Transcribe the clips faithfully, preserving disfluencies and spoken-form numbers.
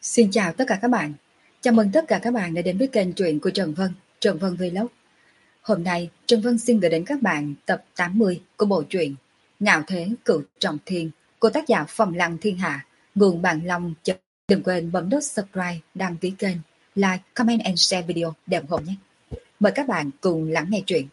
Xin chào tất cả các bạn. Chào mừng tất cả các bạn đã đến với kênh truyện của Trần Vân, Trần Vân Vlog. Hôm nay, Trần Vân xin gửi đến các bạn tập tám mươi của bộ truyện Ngạo Thế Cửu Trọng Thiên của tác giả Phong Lăng Thiên Hạ, nguồn Bạn Long. Đừng quên bấm nút subscribe, đăng ký kênh, like, comment and share video để ủng hộ nhé. Mời các bạn cùng lắng nghe truyện.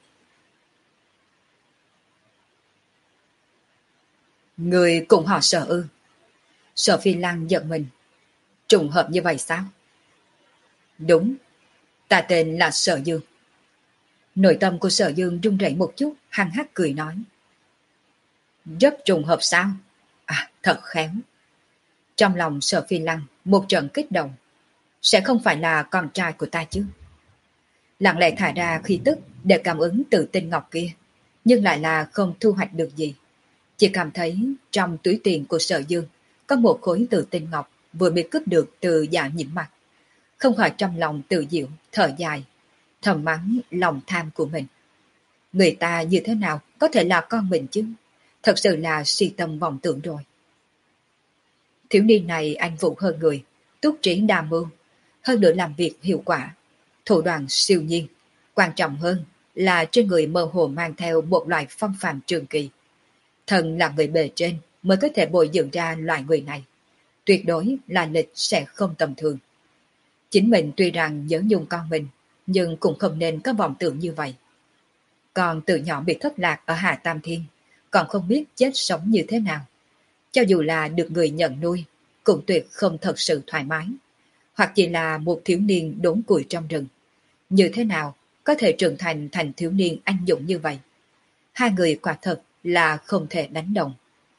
Người cùng họ Sở ư? Sở Phi Lăng giận mình. Trùng hợp như vậy sao? Đúng, ta tên là Sở Dương. Nội tâm của Sở Dương run rẩy một chút, hăng hắc cười nói. Rất trùng hợp sao? À, thật khéo. Trong lòng Sở Phi Lăng một trận kích động. Sẽ không phải là con trai của ta chứ? Lặng lẽ thả ra khí tức để cảm ứng từ tinh ngọc kia, nhưng lại là không thu hoạch được gì. Chỉ cảm thấy trong túi tiền của Sở Dương có một khối tử tinh ngọc vừa bị cướp được từ Dạ Nhiễm Mặt. Không khỏi trong lòng tự diệu, thở dài, thầm mắng lòng tham của mình. Người ta như thế nào có thể là con mình chứ? Thật sự là si tâm vọng tưởng rồi. Thiếu niên này anh vũ hơn người, túc trí đa mưu, hơn nữa làm việc hiệu quả, thủ đoạn siêu nhiên. Quan trọng hơn là trên người mơ hồ mang theo một loại phong phạm trường kỳ. Thần là người bề trên mới có thể bồi dưỡng ra loại người này. Tuyệt đối là lịch sẽ không tầm thường. Chính mình tuy rằng nhớ nhung con mình, nhưng cũng không nên có vọng tưởng như vậy. Còn từ nhỏ bị thất lạc ở Hà Tam Thiên, còn không biết chết sống như thế nào. Cho dù là được người nhận nuôi, cũng tuyệt không thật sự thoải mái. Hoặc chỉ là một thiếu niên đốn củi trong rừng. Như thế nào có thể trưởng thành thành thiếu niên anh dũng như vậy? Hai người quả thật là không thể đánh đồng.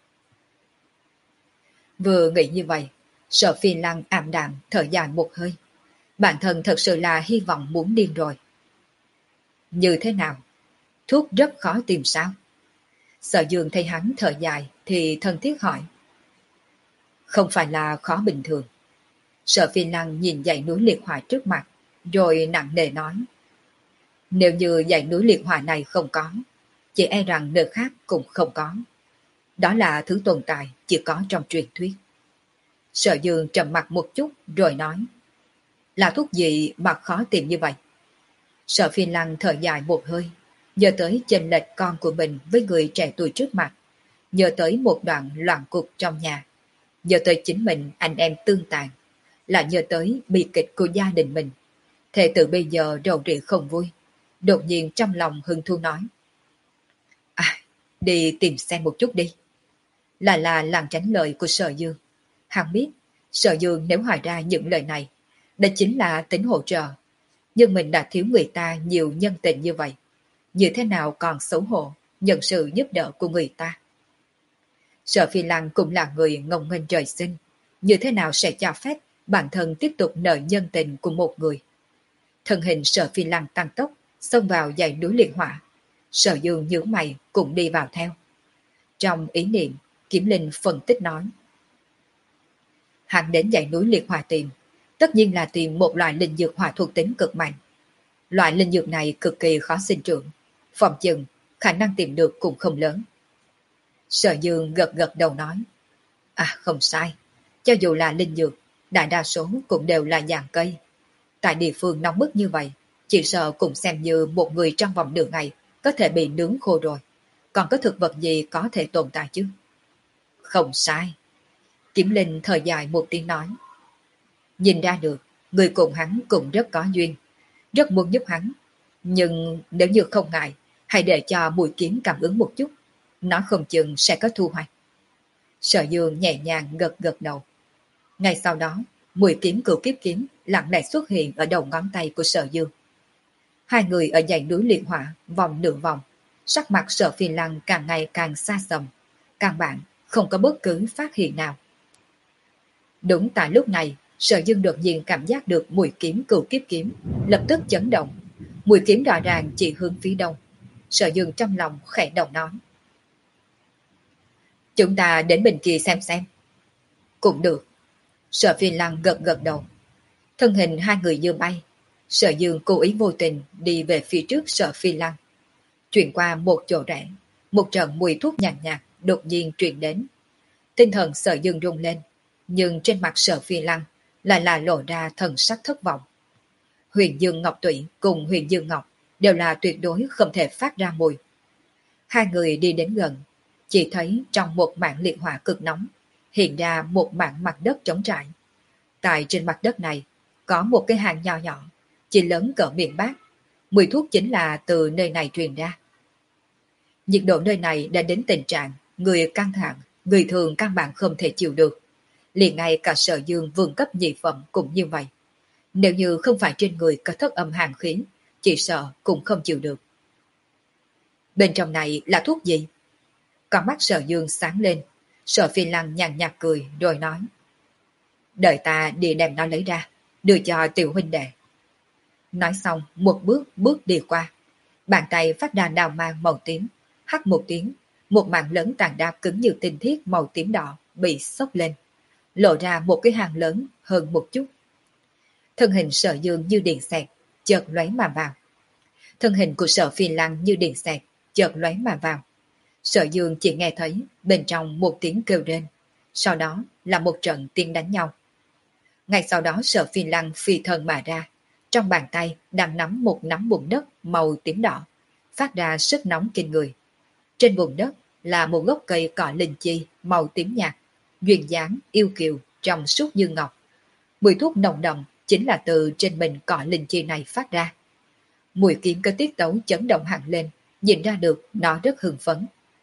Vừa nghĩ như vậy, Sở Phi Lăng ảm đạm thở dài một hơi. Bản thân thật sự là hy vọng muốn điên rồi. Như thế nào? Thuốc rất khó tìm sao? Sở Dương thấy hắn thở dài thì thân thiết hỏi. Không phải là khó bình thường. Sở Phi Lăng nhìn dãy núi liệt hỏa trước mặt, rồi nặng nề nói. Nếu như dãy núi liệt hỏa này không có, chỉ e rằng nơi khác cũng không có. Đó là thứ tồn tại chỉ có trong truyền thuyết. Sở Dương trầm mặt một chút rồi nói. Là thuốc gì mà khó tìm như vậy? Sở Phi Lăng thở dài một hơi, nhớ tới chênh lệch con của mình với người trẻ tuổi trước mặt, nhớ tới một đoạn loạn cục trong nhà, nhớ tới chính mình anh em tương tàn, là nhớ tới bi kịch của gia đình mình. Thế từ bây giờ rầu rĩ không vui, đột nhiên trong lòng hưng thu nói. À, đi tìm xem một chút đi. Là là làm tránh lời của Sở Dương. Hắn biết, Sở Dương nếu hỏi ra những lời này, đó chính là tính hỗ trợ. Nhưng mình đã thiếu người ta nhiều nhân tình như vậy. Như thế nào còn xấu hổ, nhận sự giúp đỡ của người ta. Sở Phi Lăng cũng là người ngông nghênh trời sinh. Như thế nào sẽ cho phép bản thân tiếp tục nợ nhân tình của một người. Thân hình Sở Phi Lăng tăng tốc, xông vào dãy núi liệt hỏa. Sở Dương nhướng mày cũng đi vào theo. Trong ý niệm, Kiếm Linh phân tích nói. Hắn đến dãy núi liệt hỏa tìm, tất nhiên là tìm một loại linh dược hỏa thuộc tính cực mạnh. Loại linh dược này cực kỳ khó sinh trưởng, phòng chừng khả năng tìm được cũng không lớn. Sở Dương gật gật đầu nói. À không sai, cho dù là linh dược, đại đa số cũng đều là dạng cây. Tại địa phương nóng bức như vậy, chỉ sợ cũng xem như một người trong vòng nửa ngày có thể bị nướng khô rồi. Còn có thực vật gì có thể tồn tại chứ? Không sai. Kiếm Linh thở dài một tiếng nói. Nhìn ra được, người cùng hắn cũng rất có duyên, rất muốn giúp hắn. Nhưng nếu như không ngại, hãy để cho mũi kiếm cảm ứng một chút, nó không chừng sẽ có thu hoạch. Sở Dương nhẹ nhàng gật gật đầu. Ngay sau đó, mũi kiếm cửu kiếp kiếm lặng lẽ xuất hiện ở đầu ngón tay của Sở Dương. Hai người ở dãy núi liệt hỏa vòng nửa vòng, sắc mặt Sở Phi Lăng càng ngày càng xa xăm, căn bản không có bất cứ phát hiện nào. Đúng tại lúc này, Sở Dương đột nhiên cảm giác được mũi kiếm cửu kiếp kiếm, lập tức chấn động. Mũi kiếm rõ ràng chỉ hướng phía đông. Sở Dương trong lòng khẽ đầu nói. Chúng ta đến bên kia xem xem. Cũng được. Sở Phi Lăng gật gật đầu. Thân hình hai người như bay. Sở Dương cố ý vô tình đi về phía trước Sở Phi Lăng. Chuyển qua một chỗ rẽ, một trận mùi thuốc nhàn nhạt, nhạt đột nhiên truyền đến. Tinh thần Sở Dương rung lên, nhưng trên mặt Sở Phi Lăng lại là lộ ra thần sắc thất vọng. Huyền Dương Ngọc Tụy cùng Huyền Dương Ngọc đều là tuyệt đối không thể phát ra mùi. Hai người đi đến gần, chỉ thấy trong một mảng liệt hỏa cực nóng hiện ra một mảng mặt đất trống trải. Tại trên mặt đất này có một cái hang nho nhỏ, chỉ lớn cỡ miệng bát. Mùi thuốc chính là từ nơi này truyền ra. Nhiệt độ nơi này đã đến tình trạng người căng thẳng, người thường căn bản không thể chịu được. Liền ngay cả Sở Dương vương cấp nhị phẩm cũng như vậy. Nếu như không phải trên người có thất âm hàn khí, chỉ sợ cũng không chịu được. Bên trong này là thuốc gì? Con mắt Sở Dương sáng lên, Sở Phi Lăng nhàn nhạt cười rồi nói. Đợi ta đi đem nó lấy ra, đưa cho tiểu huynh đệ. Nói xong một bước bước đi qua. Bàn tay phát ra đào mang màu tím, hắt một tiếng, một mảng lớn tàn đá cứng như tinh thiết màu tím đỏ bị xốc lên, lộ ra một cái hang lớn hơn một chút. Thân hình Sở Dương như điện xẹt, chợt lóe mà vào. Thân hình của Sở Phi Lăng như điện xẹt, chợt lóe mà vào. Sở Dương chỉ nghe thấy bên trong một tiếng kêu rên, sau đó là một trận tiếng đánh nhau. Ngay sau đó Sở Phi Lăng phi thân mà ra, trong bàn tay đang nắm một nắm bùn đất màu tím đỏ, phát ra sức nóng kinh người. Trên bùn đất là một gốc cây cỏ linh chi màu tím nhạt, duyên dáng yêu kiều trong suốt như ngọc. Mùi thuốc nồng đậm chính là từ trên mình cỏ linh chi này phát ra. Mùi kiếm có tiết tấu chấn động hẳn lên, nhìn ra được nó rất hưng phấn.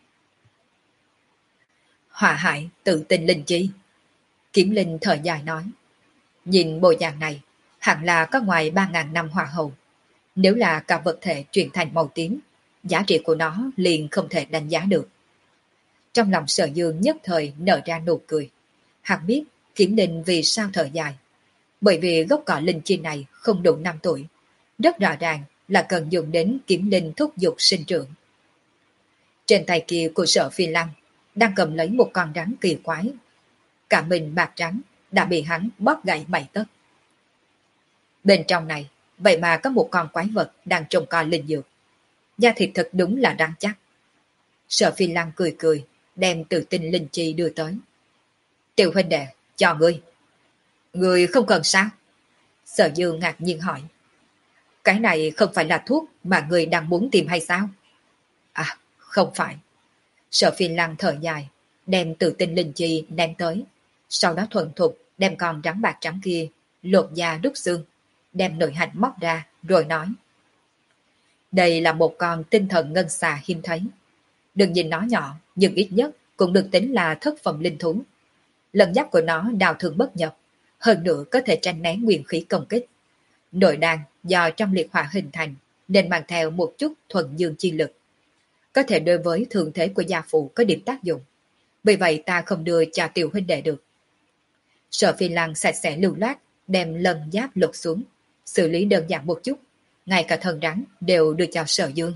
Hỏa hại tự tình linh chi. Kiếm linh thở dài nói. Nhìn bộ dạng này, hẳn là có ngoài ba ngàn năm hỏa hậu. Nếu là cả vật thể chuyển thành màu tím, giá trị của nó liền không thể đánh giá được. Trong lòng Sở Dương nhất thời nở ra nụ cười. Hắn biết Kiếm linh vì sao thở dài. Bởi vì gốc cỏ linh chi này không đủ năm tuổi. Rất rõ ràng là cần dùng đến kiếm linh thúc dục sinh trưởng. Trên tay kia của Sở Phi Lăng đang cầm lấy một con rắn kỳ quái. Cả mình bạc trắng đã bị hắn bóp gãy bảy tấc. Bên trong này, vậy mà có một con quái vật đang trông coi linh dược. Da thịt thật đúng là đáng chắc. Sở Phi Lăng cười cười, đem tự tinh linh chi đưa tới. Tiểu huynh đệ, cho ngươi. Ngươi không cần sao? Sở Dương ngạc nhiên hỏi. Cái này không phải là thuốc mà ngươi đang muốn tìm hay sao? À, không phải. Sở Phi Lăng thở dài, đem tự tinh linh chi đem tới. Sau đó thuần thục đem con rắn bạc trắng kia lột da đúc xương, đem nội hạch móc ra rồi nói. Đây là một con tinh thần ngân xà hiếm thấy. Đừng nhìn nó nhỏ, nhưng ít nhất cũng được tính là thất phẩm linh thú. Lần giáp của nó đào thường bất nhập, hơn nữa có thể tranh né nguyên khí công kích. Nội đan do trong liệt hỏa hình thành nên mang theo một chút thuần dương chi lực. Có thể đối với thường thế của gia phụ có điểm tác dụng. Vì vậy ta không đưa cho tiểu huynh đệ được. Sở Phi Lăng sạch sẽ lưu loát, đem lần giáp lột xuống, xử lý đơn giản một chút, ngay cả thân rắn đều đưa cho Sở Dương.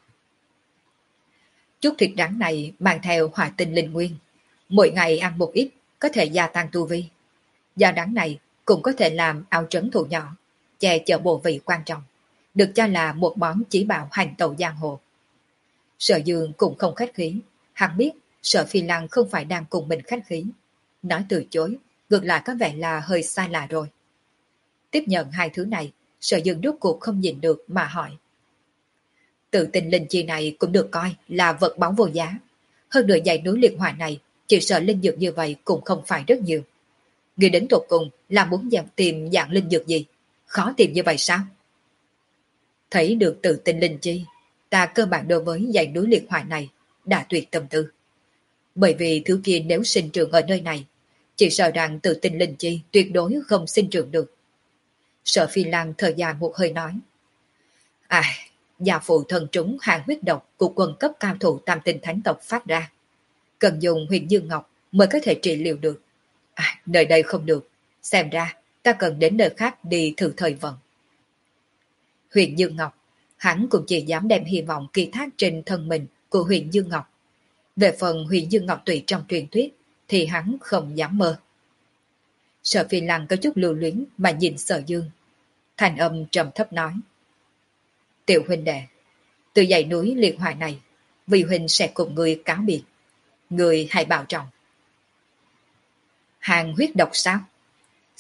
Chút thịt rắn này mang theo hỏa tinh linh nguyên, mỗi ngày ăn một ít có thể gia tăng tu vi. Da rắn này cũng có thể làm áo trấn thủ nhỏ, che chở bộ vị quan trọng, được cho là một món chỉ bảo hành tẩu giang hồ. Sở Dương cũng không khách khí, hắn biết Sở Phi Lăng không phải đang cùng mình khách khí. Nói từ chối, ngược lại có vẻ là hơi sai lạ rồi. Tiếp nhận hai thứ này, Sở Dương rốt cuộc không nhìn được mà hỏi. Tự tình linh chi này cũng được coi là vật báu vô giá. Hơn nữa dãy núi liệt hỏa này, chỉ sợ linh dược như vậy cũng không phải rất nhiều. Người đến tột cùng là muốn dạng tìm dạng linh dược gì? Khó tìm như vậy sao? Thấy được tự tình linh chi, ta cơ bản đối với dãy núi liệt hỏa này đã tuyệt tâm tư. Bởi vì thứ kia nếu sinh trưởng ở nơi này, chỉ sợ rằng tự tình linh chi tuyệt đối không sinh trưởng được. Sở Phi Lăng thở dài một hơi nói. À, gia phụ thần trúng hàng huyết độc của quân cấp cao thủ tam tinh thánh tộc phát ra. Cần dùng huyền dương ngọc mới có thể trị liệu được. À, nơi đây không được. Xem ra ta cần đến nơi khác đi thử thời vận. Huyền Dương Ngọc, hắn cũng chỉ dám đem hy vọng kỳ thác trên thân mình của Huyền Dương Ngọc. Về phần Huyền Dương Ngọc tùy trong truyền thuyết thì hắn không dám mơ. Sở Phi Lăng có chút lưu luyến mà nhìn Sở Dương. Thành âm trầm thấp nói. Tiểu huynh đệ, từ dãy núi liệt hỏa này, vì huynh sẽ cùng người cáo biệt. Người hãy bảo trọng. Hàng huyết độc sao?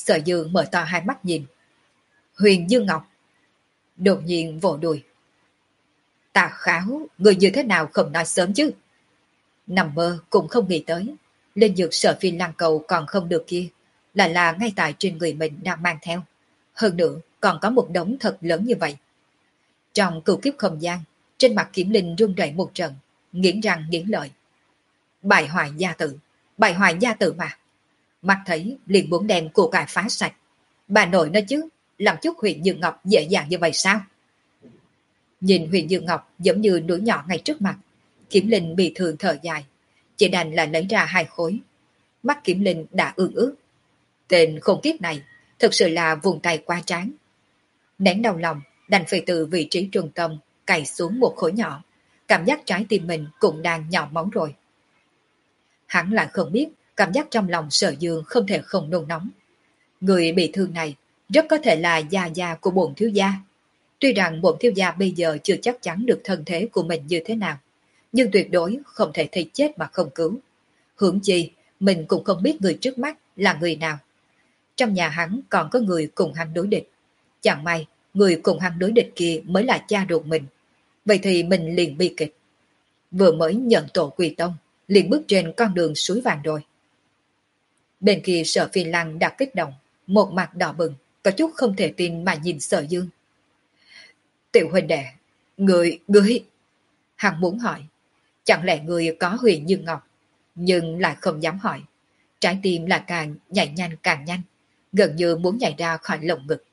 Sở Dương mở to hai mắt nhìn. Huyền Dương Ngọc. Đột nhiên vỗ đùi. Tà Kháo, người như thế nào không nói sớm chứ? Nằm mơ cũng không nghĩ tới. Linh dược Sở Phi Lăng cầu còn không được kia, là là ngay tại trên người mình đang mang theo. Hơn nữa, còn có một đống thật lớn như vậy. Trong cửu kiếp không gian, trên mặt Kiểm Linh run rẩy một trận, nghiến răng nghiến lợi. Bại hoại gia tự, bại hoại gia tự mà. Mắt thấy liền muốn đem của cải phá sạch. Bà nội nói chứ, làm chút Huyền Dương Ngọc dễ dàng như vậy sao? Nhìn Huyền Dương Ngọc giống như núi nhỏ ngay trước mặt, Kiểm Linh bị thương thở dài, chỉ đành là lấy ra hai khối. Mắt Kiểm Linh đã ương ướt. Tên khốn kiếp này thực sự là vùng tay quá tráng. Nén đau lòng, đành phải từ vị trí trung tâm cày xuống một khối nhỏ, cảm giác trái tim mình cũng đang nhỏ máu rồi. Hắn lại không biết cảm giác trong lòng Sở Dương không thể không nôn nóng. Người bị thương này rất có thể là gia gia của bổn thiếu gia. Tuy rằng bổn thiếu gia bây giờ chưa chắc chắn được thân thế của mình như thế nào, nhưng tuyệt đối không thể thấy chết mà không cứu. Hưởng chi, mình cũng không biết người trước mắt là người nào. Trong nhà hắn còn có người cùng hắn đối địch. Chẳng may, người cùng hắn đối địch kia mới là cha ruột mình. Vậy thì mình liền bi kịch. Vừa mới nhận tổ quy tông, liền bước trên con đường suối vàng rồi. Bên kia Sở Phi Lăng đã kích động, một mặt đỏ bừng, có chút không thể tin mà nhìn Sở Dương. Tiểu huynh đệ, người, người... Hắn muốn hỏi, chẳng lẽ người có Huyền Dương Ngọc, nhưng lại không dám hỏi. Trái tim là càng nhảy nhanh càng nhanh, gần như muốn nhảy ra khỏi lồng ngực.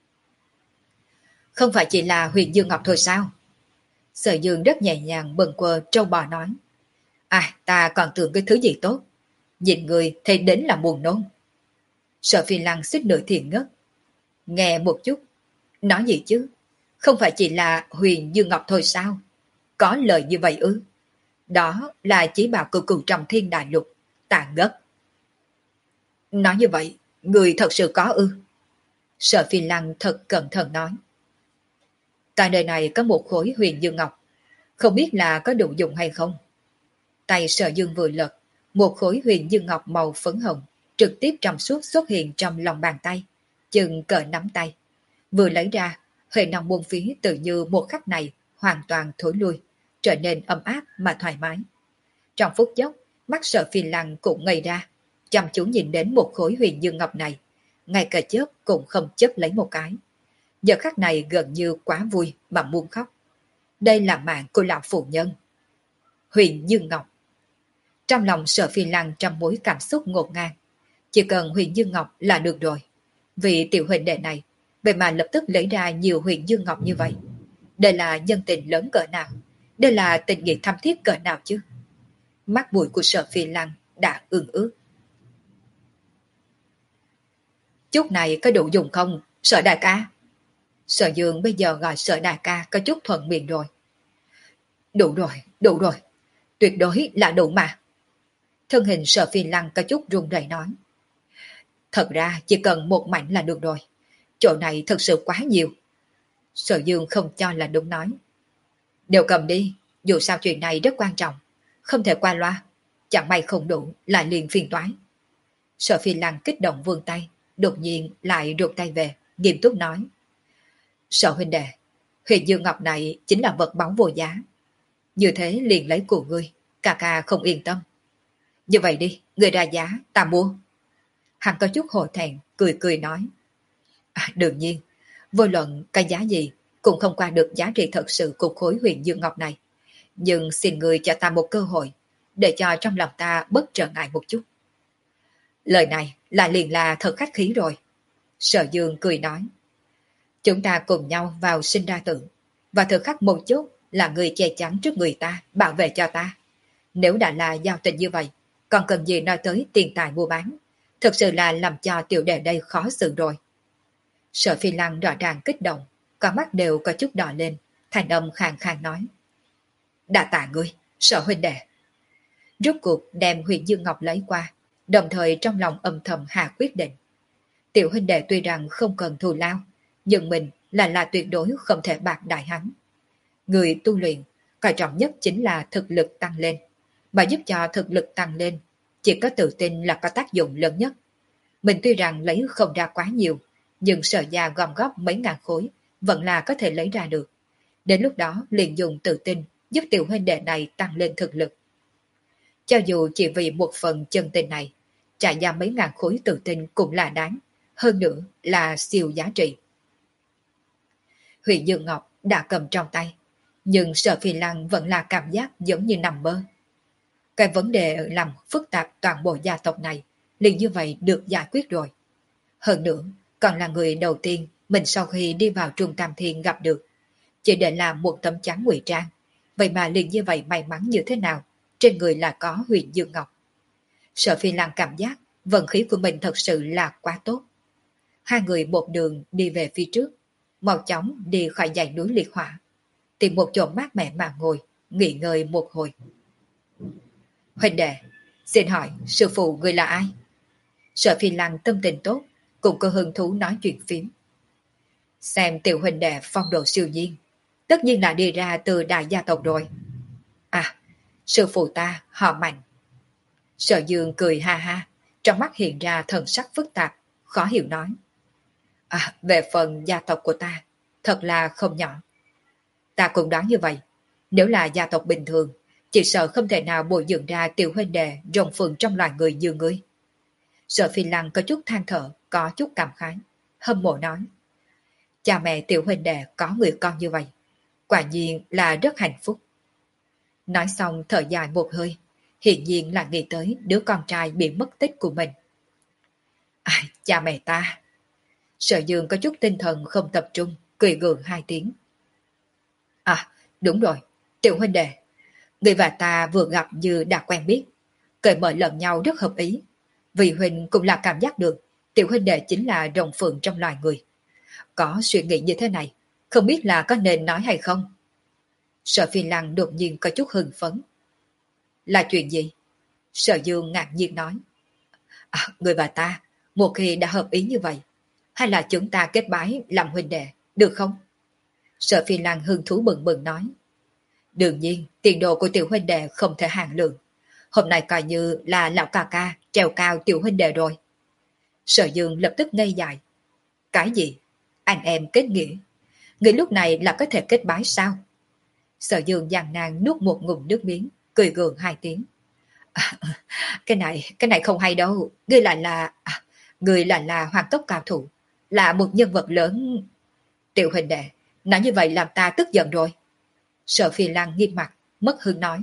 Không phải chỉ là Huyền Dương Ngọc thôi sao? Sở Dương rất nhẹ nhàng bần quơ trâu bò nói. À, ta còn tưởng cái thứ gì tốt. Nhìn người thấy đến là buồn nôn. Sở Phi Lăng suýt nửa thiền ngất. Nghe một chút. Nói gì chứ? Không phải chỉ là Huyền Dương Ngọc thôi sao? Có lời như vậy ư? Đó là chỉ bảo cửu cửu trong thiên đại lục. Ta ngất. Nói như vậy, người thật sự có ư? Sở Phi Lăng thật cẩn thận nói. Tại nơi này có một khối Huyền Dương Ngọc. Không biết là có đủ dùng hay không? Tay Sở Dương vừa lật, một khối Huyền Dương Ngọc màu phấn hồng trực tiếp trong suốt xuất hiện trong lòng bàn tay, chừng cỡ nắm tay. Vừa lấy ra, hệ năng buông phí tự như một khắc này hoàn toàn thối lui, trở nên ấm áp mà thoải mái. Trong phút chốc, mắt Sở Phi Lăng cũng ngây ra, chăm chú nhìn đến một khối Huyền Dương Ngọc này, ngay cả chớp cũng không chớp lấy một cái. Giờ khắc này gần như quá vui mà muốn khóc. Đây là mạng của lão phụ nhân. Huyền Dương Ngọc. Trong lòng Sở Phi Lăng trăm mối cảm xúc ngột ngang. Chỉ cần Huyền Dương Ngọc là được rồi. Vì tiểu huynh đệ này, vậy mà lập tức lấy ra nhiều Huyền Dương Ngọc như vậy. Đây là nhân tình lớn cỡ nào? Đây là tình nghĩa thắm thiết cỡ nào chứ? Mắt mũi của Sở Phi Lăng đã ương ướt. Chút này có đủ dùng không, Sở đại ca? Sở Dương bây giờ gọi Sở đại ca có chút thuận miệng rồi. Đủ rồi, đủ rồi. Tuyệt đối là đủ mà. Thân hình Sở Phi Lăng có chút run rẩy nói. Thật ra chỉ cần một mảnh là được rồi. Chỗ này thật sự quá nhiều. Sở Dương không cho là đúng nói. Đều cầm đi, dù sao chuyện này rất quan trọng. Không thể qua loa. Chẳng may không đủ, lại liền phiền toái. Sở Phi Lăng kích động vươn tay, đột nhiên lại rụt tay về, nghiêm túc nói. Sở huynh đệ, Huyền Dương Ngọc này chính là vật báu vô giá. Như thế liền lấy của ngươi, ca ca không yên tâm. Như vậy đi, ngươi ra giá, ta mua. Hắn có chút hổ thẹn, cười cười nói. À, đương nhiên, vô luận cái giá gì cũng không qua được giá trị thật sự của khối Huyền Dương Ngọc này. Nhưng xin ngươi cho ta một cơ hội, để cho trong lòng ta bớt trở ngại một chút. Lời này là liền là thật khách khí rồi. Sở Dương cười nói. Chúng ta cùng nhau vào sinh ra tử, và thời khắc một chút là người che chắn trước người ta, bảo vệ cho ta. Nếu đã là giao tình như vậy, còn cần gì nói tới tiền tài mua bán, thực sự là làm cho tiểu đệ đây khó xử rồi. Sở Phi Lăng rõ ràng kích động, con mắt đều có chút đỏ lên, thành âm khàn khàn nói. Đã tạ ngươi, Sở huynh đệ. Rốt cuộc đem Huyền Dương Ngọc lấy qua, đồng thời trong lòng âm thầm hạ quyết định. Tiểu huynh đệ tuy rằng không cần thù lao, nhưng mình là là tuyệt đối không thể bạc đại hắn. Người tu luyện, quan trọng nhất chính là thực lực tăng lên. Mà giúp cho thực lực tăng lên, chỉ có tự tin là có tác dụng lớn nhất. Mình tuy rằng lấy không ra quá nhiều, nhưng Sở gia gom góp mấy ngàn khối vẫn là có thể lấy ra được. Đến lúc đó liền dùng tự tin giúp tiểu huynh đệ này tăng lên thực lực. Cho dù chỉ vì một phần chân tình này, trả giá mấy ngàn khối tự tin cũng là đáng, hơn nữa là siêu giá trị. Huyền Dương Ngọc đã cầm trong tay, nhưng Sở Phi Lăng vẫn là cảm giác giống như nằm mơ. Cái vấn đề làm phức tạp toàn bộ gia tộc này liền như vậy được giải quyết rồi. Hơn nữa, còn là người đầu tiên mình sau khi đi vào Trung Tam Thiên gặp được. Chỉ để làm một tấm chắn ngụy trang, vậy mà liền như vậy may mắn như thế nào, trên người là có Huyền Dương Ngọc. Sở Phi Lăng cảm giác vận khí của mình thật sự là quá tốt. Hai người một đường đi về phía trước, mau chóng đi khỏi dãy núi liệt hỏa, tìm một chỗ mát mẻ mà ngồi, nghỉ ngơi một hồi. Huynh đệ, xin hỏi sư phụ người là ai? Sở Phi Lăng tâm tình tốt, cũng có hứng thú nói chuyện phím. Xem tiểu huynh đệ phong độ siêu nhiên, tất nhiên là đi ra từ đại gia tộc rồi. À, sư phụ ta họ Mạnh. Sở Dương cười ha ha, trong mắt hiện ra thần sắc phức tạp, khó hiểu nói. À, về phần gia tộc của ta, thật là không nhỏ. Ta cũng đoán như vậy, nếu là gia tộc bình thường, chỉ sợ không thể nào bồi dưỡng ra tiểu huynh đệ rồng phượng trong loài người như ngươi. Sở Phi Lăng có chút than thở, có chút cảm khái, hâm mộ nói. Cha mẹ tiểu huynh đệ có người con như vậy, quả nhiên là rất hạnh phúc. Nói xong thở dài một hơi, hiển nhiên là nghĩ tới đứa con trai bị mất tích của mình. À, cha mẹ ta. Sở Dương có chút tinh thần không tập trung, cười gượng hai tiếng. À, đúng rồi, tiểu huynh đệ, người và ta vừa gặp như đã quen biết, cởi mở lẫn nhau rất hợp ý. Vì huynh cũng là cảm giác được tiểu huynh đệ chính là rồng phượng trong loài người. Có suy nghĩ như thế này, không biết là có nên nói hay không? Sở Phi Lăng đột nhiên có chút hưng phấn. Là chuyện gì? Sở Dương ngạc nhiên nói. À, người và ta, một khi đã hợp ý như vậy, hay là chúng ta kết bái làm huynh đệ, được không? Sở Phi Lăng hưng thú bừng bừng nói. Đương nhiên, tiền đồ của tiểu huynh đệ không thể hạn lượng. Hôm nay coi như là lão ca ca treo cao tiểu huynh đệ rồi. Sở Dương lập tức ngây dại. Cái gì? Anh em kết nghĩa? Người lúc này là có thể kết bái sao? Sở Dương gian nan nuốt một ngụm nước miếng, cười gượng hai tiếng. À, cái này, cái này không hay đâu. Ngươi lại là, à, ngươi lại là hoàng tốc cao thủ, là một nhân vật lớn. Tiểu huynh đệ, nói như vậy làm ta tức giận rồi. Sở Phi Lăng nghiêm mặt, mất hứng nói.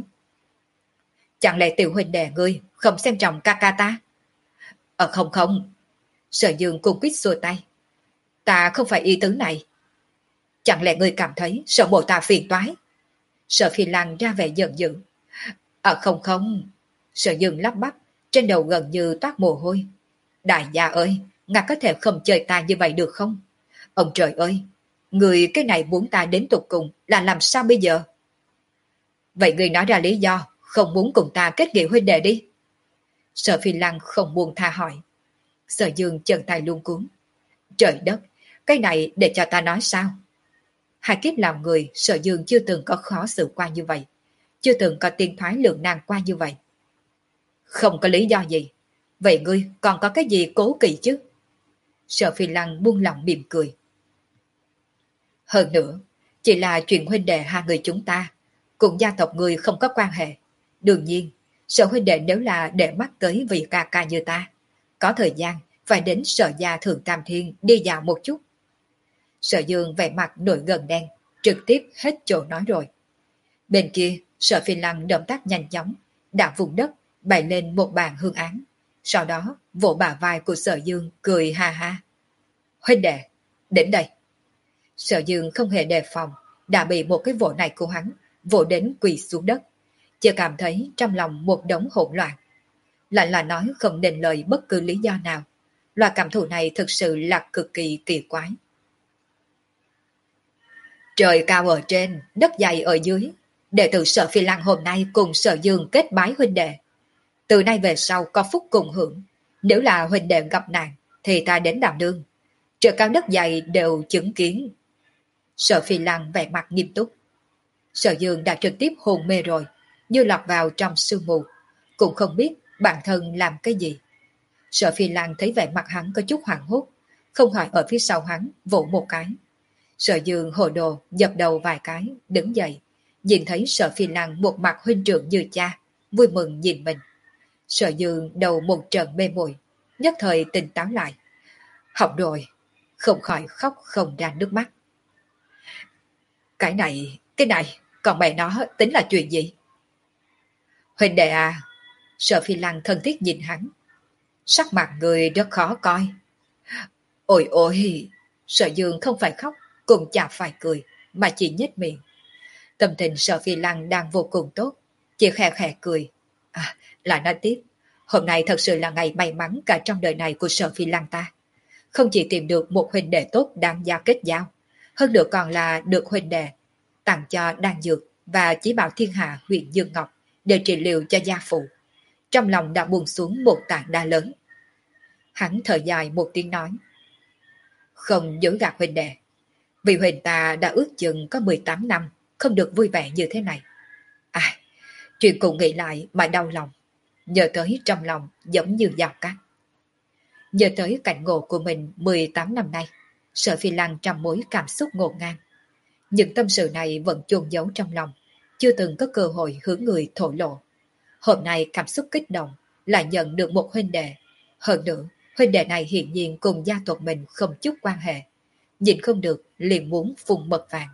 Chẳng lẽ tiểu huynh đệ ngươi không xem trọng ca ca ta? Ờ không không. Sở Dương cung quýt xua tay. Ta không phải ý tứ này. Chẳng lẽ ngươi cảm thấy sợ bộ ta phiền toái? Sở Phi Lăng ra vẻ giận dữ. Ờ không không. Sở Dương lắp bắp, trên đầu gần như toát mồ hôi. Đại gia ơi, ngài có thể không chơi ta như vậy được không? Ông trời ơi, người cái này muốn ta đến tục cùng là làm sao bây giờ? Vậy người nói ra lý do không muốn cùng ta kết nghĩa huynh đệ đi. Sở Phi Lăng không buông tha hỏi. Sở Dương chân tay luống cuống. Trời đất, cái này để cho ta nói sao? Hai kiếp làm người, Sở Dương chưa từng có khó xử qua như vậy, chưa từng có tiên thoái lượng nan qua như vậy. Không có lý do gì. Vậy ngươi còn có cái gì cố kỵ chứ? Sở Phi Lăng buông lòng mỉm cười. Hơn nữa, chỉ là chuyện huynh đệ hai người chúng ta, cùng gia tộc người không có quan hệ. Đương nhiên, Sở huynh đệ nếu là để mắt tới vị ca ca như ta, có thời gian phải đến Sở gia Thượng Tam Thiên đi dạo một chút. Sở Dương vẻ mặt nổi gần đen, trực tiếp hết chỗ nói rồi. Bên kia, Sở Phi Lăng động tác nhanh chóng, đạp vùng đất, bày lên một bàn hương án. Sau đó, vỗ bả vai của Sở Dương cười ha ha. Huynh đệ, đến đây. Sở Dương không hề đề phòng, đã bị một cái vỗ này của hắn vỗ đến quỳ xuống đất, chỉ cảm thấy trong lòng một đống hỗn loạn. Lại là nói không nên lời bất cứ lý do nào. Loại cảm thụ này thực sự là cực kỳ kỳ quái. Trời cao ở trên, đất dày ở dưới. Đệ tử Sở Phi Lăng hôm nay cùng Sở Dương kết bái huynh đệ. Từ nay về sau có phúc cùng hưởng. Nếu là huynh đệ gặp nạn thì ta đến đảm đương. Trời cao đất dày đều chứng kiến. Sở Phi Lăng vẻ mặt nghiêm túc. Sở Dương đã trực tiếp hôn mê rồi, như lọt vào trong sương mù, cũng không biết bản thân làm cái gì. Sở Phi Lan thấy vẻ mặt hắn có chút hoảng hốt, không khỏi ở phía sau hắn vỗ một cái. Sở Dương hồ đồ dập đầu vài cái, đứng dậy, nhìn thấy Sở Phi Lan một mặt huynh trưởng như cha, vui mừng nhìn mình. Sở Dương đầu một trận mê muội, nhất thời tỉnh táo lại. Học rồi, không khỏi khóc không ra nước mắt. Cái này, cái này, còn mẹ nó tính là chuyện gì? Huynh đệ à, Sở Phi Lan thân thiết nhìn hắn. Sắc mặt người rất khó coi. Ôi ôi, Sở Dương không phải khóc, cũng chả phải cười, mà chỉ nhếch miệng. Tâm tình Sở Phi Lan đang vô cùng tốt, chỉ khẽ khẽ cười. À, lại nói tiếp, hôm nay thật sự là ngày may mắn cả trong đời này của Sở Phi Lan ta. Không chỉ tìm được một huynh đệ tốt đáng giá kết giao, hơn nữa còn là được huynh đệ tặng cho đan dược và chí bảo thiên hạ huyện Dương Ngọc để trị liệu cho gia phụ. Trong lòng đã buông xuống một tảng đá lớn. Hắn thở dài một tiếng nói. Không dối gạt huynh đệ, vì huynh ta đã ước chừng có mười tám năm không được vui vẻ như thế này. À, chuyện cùng nghĩ lại mà đau lòng, nhớ tới trong lòng giống như dao cát. Nhớ tới cảnh ngộ của mình mười tám năm nay, Sở Phi Lan trăm mối cảm xúc ngổn ngang. Những tâm sự này vẫn chôn giấu trong lòng, chưa từng có cơ hội hướng người thổ lộ. Hôm nay cảm xúc kích động, lại nhận được một huynh đệ. Hơn nữa, huynh đệ này hiển nhiên cùng gia tộc mình không chút quan hệ. Nhìn không được, liền muốn phun mật vàng.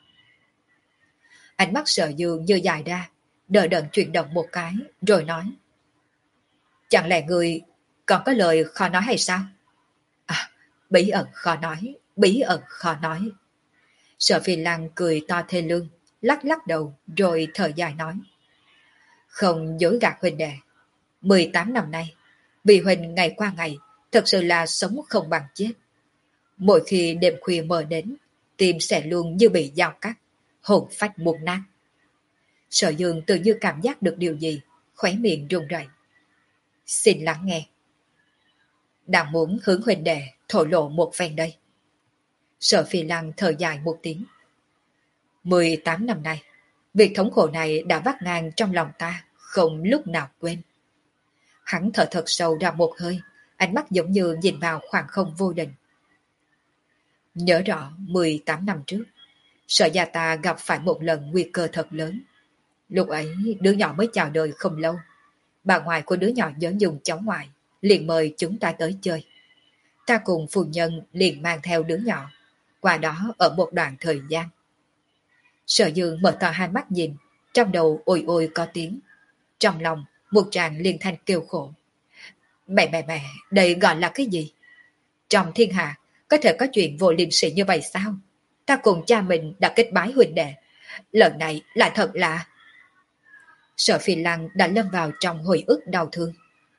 Ánh mắt Sở Dương như dài ra, đờ đẫn chuyển động một cái, rồi nói. Chẳng lẽ người còn có lời khó nói hay sao? À, bí ẩn khó nói, bí ẩn khó nói. Sở Phi Lan cười to thê lương, lắc lắc đầu, rồi thở dài nói. Không dối gạt huynh đệ, mười tám năm nay, vì huynh ngày qua ngày, thật sự là sống không bằng chết. Mỗi khi đêm khuya mờ đến, tim sẽ luôn như bị dao cắt, hồn phách buồn nát. Sở Dương tự như cảm giác được điều gì, khóe miệng run rẩy. Xin lắng nghe. Đang muốn hướng huynh đệ thổ lộ một phen đây. Sở Phi Lan thở dài một tiếng. mười tám năm nay, việc thống khổ này đã vắt ngang trong lòng ta, không lúc nào quên. Hắn thở thật sâu ra một hơi, ánh mắt giống như nhìn vào khoảng không vô định. Nhớ rõ mười tám năm trước, Sở gia ta gặp phải một lần nguy cơ thật lớn. Lúc ấy đứa nhỏ mới chào đời không lâu. Bà ngoại của đứa nhỏ nhớ dùng cháu ngoại, liền mời chúng ta tới chơi. Ta cùng phu nhân liền mang theo đứa nhỏ, qua đó ở một đoạn thời gian. Sở Dương mở to hai mắt nhìn, trong đầu ôi ôi có tiếng. Trong lòng, một tràng liên thanh kêu khổ. Mẹ mẹ mẹ, đây gọi là cái gì? Trong thiên hạ, có thể có chuyện vô liêm sỉ như vậy sao? Ta cùng cha mình đã kết bái huynh đệ. Lần này lại thật là... Sở Phi Lan đã lâm vào trong hồi ức đau thương.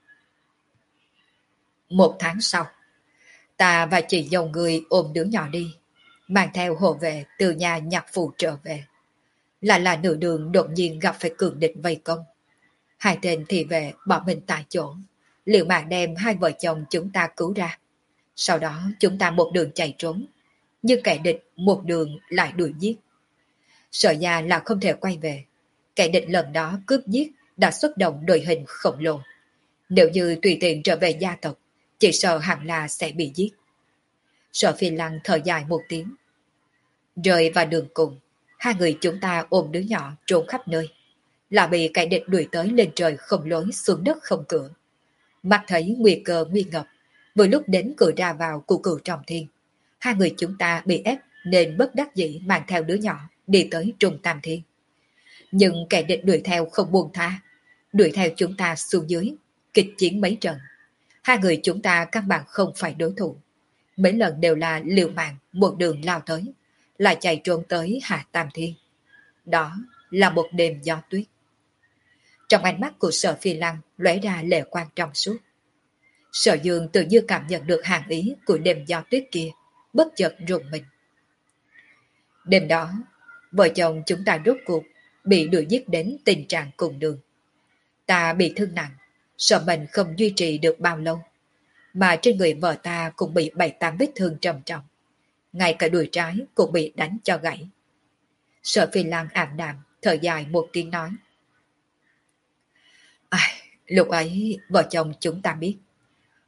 Một tháng sau, ta và chị dâu người ôm đứa nhỏ đi, mang theo hộ vệ từ nhà nhạc phụ trở về. Lại là nửa đường đột nhiên gặp phải cường địch vây công. Hai tên thị vệ bỏ mình tại chỗ, liều mạng đem hai vợ chồng chúng ta cứu ra. Sau đó chúng ta một đường chạy trốn, nhưng kẻ địch một đường lại đuổi giết. Sở ra là không thể quay về. Kẻ địch lần đó cướp giết đã xuất động đội hình khổng lồ. Nếu như tùy tiện trở về gia tộc, chỉ sợ hẳn là sẽ bị giết. Sở Phi Lăng thở dài một tiếng. Rời vào đường cùng, hai người chúng ta ôm đứa nhỏ trốn khắp nơi. Là bị kẻ địch đuổi tới lên trời không lối xuống đất không cửa. Mắt thấy nguy cơ nguy ngập, vừa lúc đến cửa ra vào của cửu trọng thiên. Hai người chúng ta bị ép nên bất đắc dĩ mang theo đứa nhỏ đi tới Trung Tam Thiên. Nhưng kẻ địch đuổi theo không buông tha, đuổi theo chúng ta xuống dưới, kịch chiến mấy trận. Hai người chúng ta căn bản không phải đối thủ. Mấy lần đều là liều mạng một đường lao tới, lại chạy trốn tới Hạ Tam Thiên. Đó là một đêm gió tuyết. Trong ánh mắt của Sở Phi Lăng lóe ra lệ quang trong suốt. Sở Dương tự như cảm nhận được hàng ý của đêm gió tuyết kia, bất chợt rùng mình. Đêm đó, vợ chồng chúng ta rốt cuộc bị đuổi giết đến tình trạng cùng đường. Ta bị thương nặng, sợ mình không duy trì được bao lâu, mà trên người vợ ta cũng bị bảy tám vết thương trầm trọng. Ngay cả đùi trái cũng bị đánh cho gãy. Sở Phi Lan ảm đạm, thở dài một tiếng nói. Ai, lúc ấy vợ chồng chúng ta biết,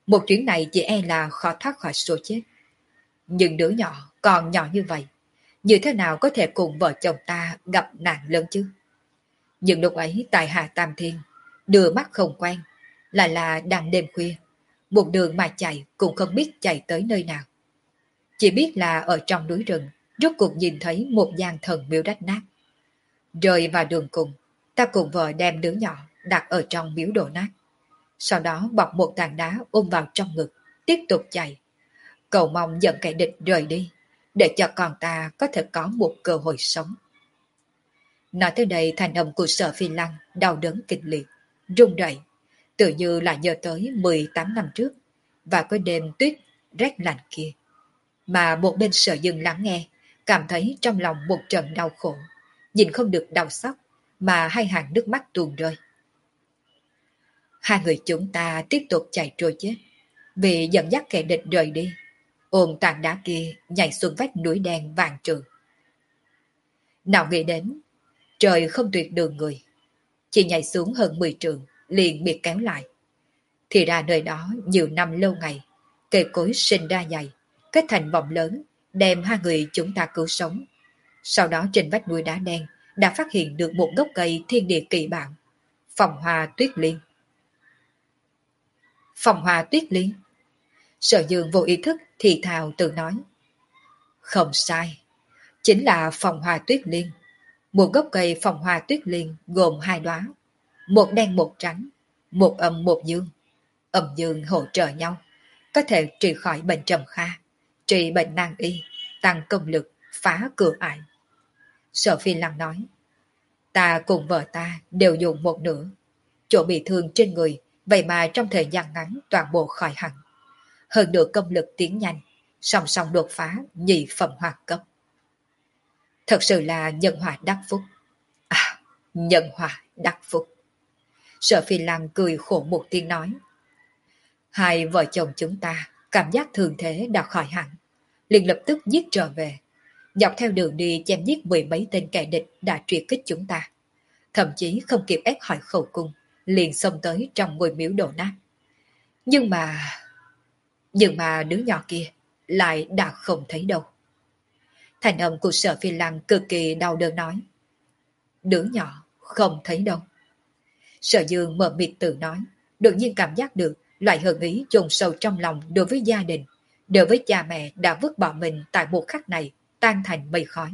Một chuyến này chỉ e là khó thoát khỏi số chết. Nhưng đứa nhỏ còn nhỏ như vậy, như thế nào có thể cùng vợ chồng ta gặp nạn lớn chứ? Nhưng lúc ấy tại Hà Tam Thiên, đưa mắt không quen, lại là đang đêm khuya, một đường mà chạy cũng không biết chạy tới nơi nào. Chỉ biết là ở trong núi rừng, rốt cuộc nhìn thấy một gian thần miếu rách nát. Rơi vào đường cùng, ta cùng vợ đem đứa nhỏ đặt ở trong miếu đổ nát. Sau đó bọc một tảng đá ôm vào trong ngực, tiếp tục chạy. Cầu mong dẫn kẻ địch rời đi, để cho con ta có thể có một cơ hội sống. Nói tới đây thành âm của Sở Phi Lăng đau đớn kịch liệt, run rẩy, tự như là nhớ tới mười tám năm trước và cái đêm tuyết rét lạnh kia. Mà một bên Sở Dương lắng nghe, cảm thấy trong lòng một trận đau khổ, nhìn không được đau xót mà hai hàng nước mắt tuôn rơi. Hai người chúng ta tiếp tục chạy trôi chết, vì dẫn dắt kẻ địch rời đi, ôm tảng đá kia nhảy xuống vách núi đen vàng trường. Nào nghĩ đến, trời không tuyệt đường người, chỉ nhảy xuống hơn mười trường, liền bị kéo lại. Thì ra nơi đó nhiều năm lâu ngày, cây cối sinh ra dày, kết thành vòng lớn, đem hai người chúng ta cứu sống. Sau đó trên vách núi đá đen đã phát hiện được một gốc cây thiên địa kỳ bảo, Phong Hoa Tuyết Liên. Phong Hoa Tuyết Liên? Sở Dương vô ý thức thì thào tự nói. Không sai, chính là Phong Hoa Tuyết Liên. Một gốc cây Phong Hoa Tuyết Liên gồm hai đóa, một đen một trắng, một âm một dương. Âm dương hỗ trợ nhau, có thể trị khỏi bệnh trầm kha, trị bệnh nan y, tăng công lực, phá cửa ải. Sở Phi Lăng nói, ta cùng vợ ta đều dùng một nửa, chỗ bị thương trên người, vậy mà trong thời gian ngắn toàn bộ khỏi hẳn. Hơn nữa công lực tiến nhanh, song song đột phá nhị phẩm hoạt cấp. Thật sự là nhân hòa đắc phúc. À, nhân hòa đắc phúc. Sở Phi Lăng cười khổ một tiếng nói, hai vợ chồng chúng ta cảm giác thường thế đã khỏi hẳn, liền lập tức giết trở về, dọc theo đường đi chém giết mười mấy tên kẻ địch đã truy kích chúng ta, thậm chí không kịp ép hỏi khẩu cung, liền xông tới trong ngôi miếu đổ nát. Nhưng mà... Nhưng mà đứa nhỏ kia lại đã không thấy đâu. Thành âm của Sở Phi Lăng cực kỳ đau đớn nói, đứa nhỏ không thấy đâu. Sở Dương mờ mịt tự nói, đột nhiên cảm giác được loại hận ý chôn sâu trong lòng đối với gia đình, đối với cha mẹ đã vứt bỏ mình tại một khắc này tan thành mây khói.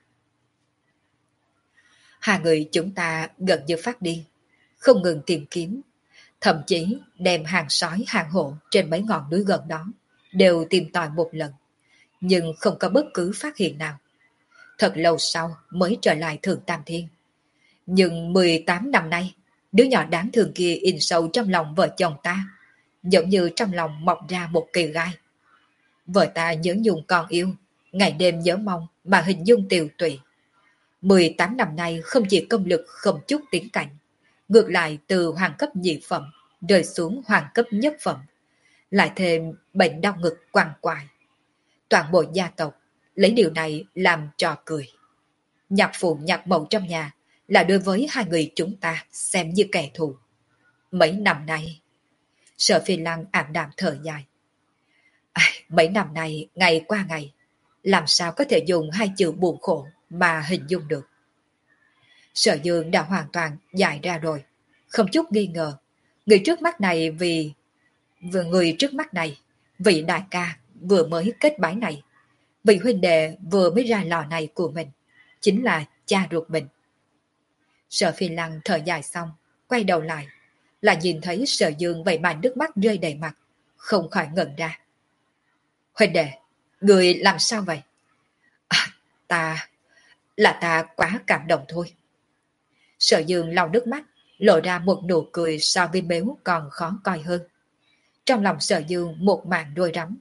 Hai người chúng ta gần như phát điên, không ngừng tìm kiếm, thậm chí đem hàng sói hàng hổ trên mấy ngọn núi gần đó đều tìm tòi một lần, nhưng không có bất cứ phát hiện nào. Thật lâu sau mới trở lại Thượng Tam Thiên. Nhưng mười tám năm nay, đứa nhỏ đáng thương kia in sâu trong lòng vợ chồng ta, giống như trong lòng mọc ra một cây gai. Vợ ta nhớ nhung con yêu, ngày đêm nhớ mong mà hình dung tiều tụy. mười tám năm nay không chỉ công lực không chút tiến cảnh, ngược lại từ hoàng cấp nhị phẩm rơi xuống hoàng cấp nhất phẩm, lại thêm bệnh đau ngực quằn quại. Toàn bộ gia tộc lấy điều này làm trò cười. Nhạc phụ nhạc mẫu trong nhà là đối với hai người chúng ta xem như kẻ thù. Mấy năm nay, Sở Phi Lăng ảm đạm thở dài. À, mấy năm nay, ngày qua ngày, làm sao có thể dùng hai chữ buồn khổ mà hình dung được. Sở Dương đã hoàn toàn giải ra rồi, không chút nghi ngờ. Người trước mắt này vì... Vừa người trước mắt này, vị đại ca vừa mới kết bái này, vị huynh đệ vừa mới ra lò này của mình, chính là cha ruột mình. Sở Phi Lăng thở dài xong, quay đầu lại, là nhìn thấy Sở Dương vậy mà nước mắt rơi đầy mặt, không khỏi ngẩn ra. Huynh đệ, người làm sao vậy? À, ta... là ta quá cảm động thôi. Sở Dương lau nước mắt, lộ ra một nụ cười so với béo còn khó coi hơn. Trong lòng Sở Dương một màn đôi rắm.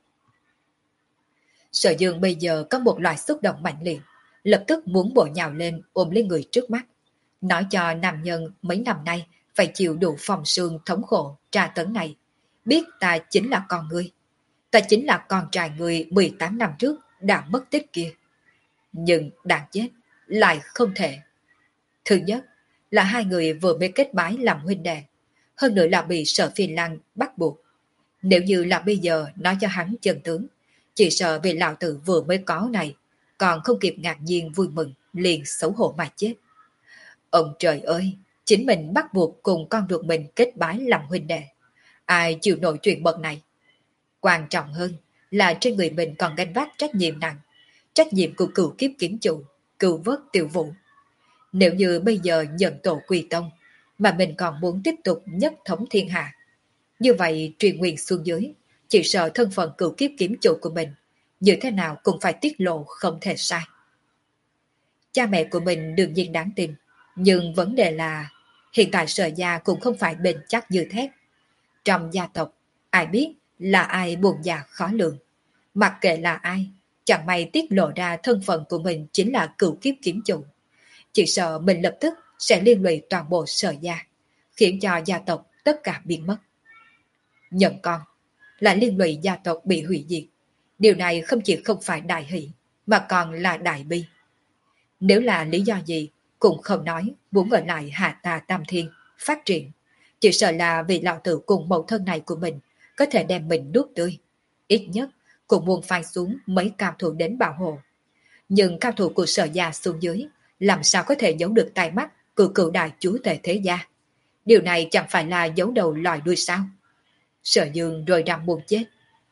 Sở Dương bây giờ có một loại xúc động mạnh liệt, lập tức muốn bổ nhào lên ôm lấy người trước mắt, nói cho nam nhân mấy năm nay phải chịu đủ phòng sương thống khổ tra tấn này, biết ta chính là con ngươi, ta chính là con trai ngươi mười tám năm trước đã mất tích kia. Nhưng đáng chết, lại không thể. Thứ nhất là hai người vừa mới kết bái làm huynh đệ, hơn nữa là bị Sở Phi Lăng bắt buộc. Nếu như là bây giờ nói cho hắn chân tướng, chỉ sợ vì lão tử vừa mới có này, còn không kịp ngạc nhiên vui mừng, liền xấu hổ mà chết. Ông trời ơi, chính mình bắt buộc cùng con ruột mình kết bái làm huynh đệ. Ai chịu nổi chuyện bậc này? Quan trọng hơn là trên người mình còn gánh vác trách nhiệm nặng, trách nhiệm của cựu kiếp kiếm chủ, cựu vớt tiểu vũ. Nếu như bây giờ nhận tổ quy tông, mà mình còn muốn tiếp tục nhất thống thiên hạ, như vậy truyền nguyện xuống dưới, chỉ sợ thân phận cựu kiếp kiếm chủ của mình, như thế nào cũng phải tiết lộ không thể sai. Cha mẹ của mình đương nhiên đáng tin, nhưng vấn đề là hiện tại Sở gia cũng không phải bền chắc như thép. Trong gia tộc, ai biết là ai buồn già khó lường. Mặc kệ là ai, chẳng may tiết lộ ra thân phận của mình chính là cựu kiếp kiếm chủ. Chỉ sợ mình lập tức sẽ liên lụy toàn bộ Sở gia, khiến cho gia tộc tất cả biến mất. Nhận con là liên lụy gia tộc bị hủy diệt. Điều này không chỉ không phải đại hỷ, mà còn là đại bi. Nếu là lý do gì, cũng không nói muốn ở lại Hạ Tà Tam Thiên, phát triển. Chỉ sợ là vì lão tử cùng mẫu thân này của mình có thể đem mình nuốt tươi. Ít nhất cũng muốn phai xuống mấy cao thủ đến bảo hộ. Nhưng cao thủ của Sở gia xuống dưới làm sao có thể giấu được tai mắt của cựu đại chúa tể thế gia. Điều này chẳng phải là giấu đầu lòi đuôi sao? Sở Dương rồi rằm buồn chết.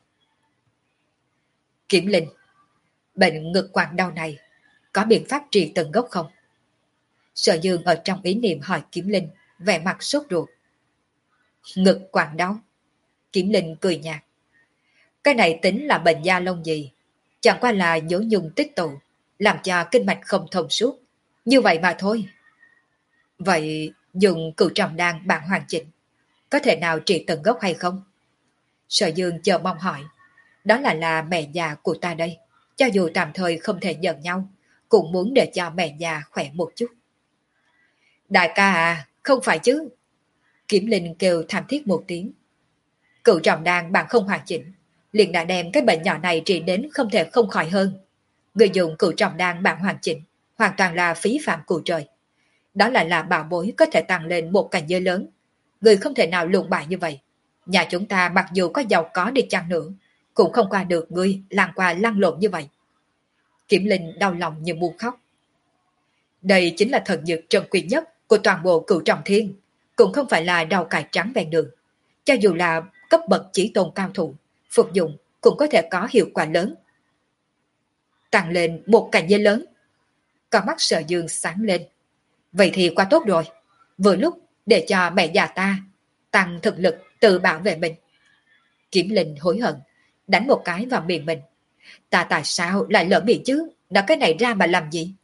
Kiểm Linh, bệnh ngực quặn đau này có biện pháp trị tận gốc không? Sở Dương ở trong ý niệm hỏi Kiếm Linh, vẻ mặt sốt ruột. Ngực quặn đau? Kiếm Linh cười nhạt. Cái này tính là bệnh da lông gì? Chẳng qua là nhổ nhung tích tụ, làm cho kinh mạch không thông suốt. Như vậy mà thôi. Vậy dùng cửu trầm đan bạn hoàn chỉnh, có thể nào trị tận gốc hay không? Sở Dương chờ mong hỏi. Đó là là mẹ già của ta đây. Cho dù tạm thời không thể nhận nhau, cũng muốn để cho mẹ già khỏe một chút. Đại ca à, không phải chứ. Kiếm Linh kêu thảm thiết một tiếng. Cựu trọng đan bạn không hoàn chỉnh, liền đã đem cái bệnh nhỏ này trị đến không thể không khỏi hơn. Người dùng cựu trọng đan bạn hoàn chỉnh, hoàn toàn là phí phạm của trời. Đó là là bảo bối có thể tăng lên một cảnh giới lớn. Người không thể nào lụng bại như vậy. Nhà chúng ta mặc dù có giàu có đi chăng nữa, cũng không qua được ngươi làng qua lăn lộn như vậy. Kiểm Linh đau lòng như muốn khóc. Đây chính là thần dược trân quý nhất của toàn bộ cửu trọng thiên, cũng không phải là rau cải trắng ven đường. Cho dù là cấp bậc chỉ tôn cao thủ, phục dụng cũng có thể có hiệu quả lớn. Tăng lên một cảnh giới lớn. Con mắt Sở Dương sáng lên. Vậy thì quá tốt rồi. Vừa lúc để cho mẹ già ta tăng thực lực tự bảo vệ mình. Kiểm Linh hối hận, đánh một cái vào miệng mình. Ta tại sao lại lỡ miệng chứ? Nói cái này ra mà làm gì?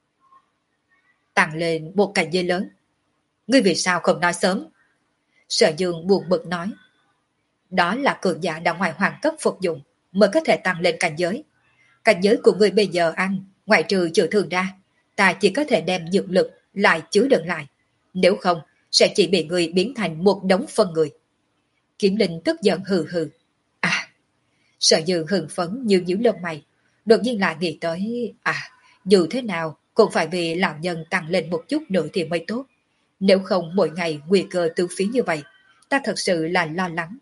Tăng lên một cảnh giới lớn. Ngươi vì sao không nói sớm? Sở Dương buồn bực nói. Đó là cường giả đã ngoài hoàng cấp phục dụng mới có thể tăng lên cảnh giới. Cảnh giới của ngươi bây giờ ăn, ngoại trừ chữa thương ra, ta chỉ có thể đem dược lực lại chứa đựng lại. Nếu không, sẽ chỉ bị ngươi biến thành một đống phân người. Kiếm Linh tức giận hừ hừ. À, Sở Dương hừng phấn như nhíu lông mày. Đột nhiên lại nghĩ tới, à, dù thế nào cũng phải vì lão nhân tăng lên một chút nữa thì mới tốt. Nếu không mỗi ngày nguy cơ tư phí như vậy, ta thật sự là lo lắng.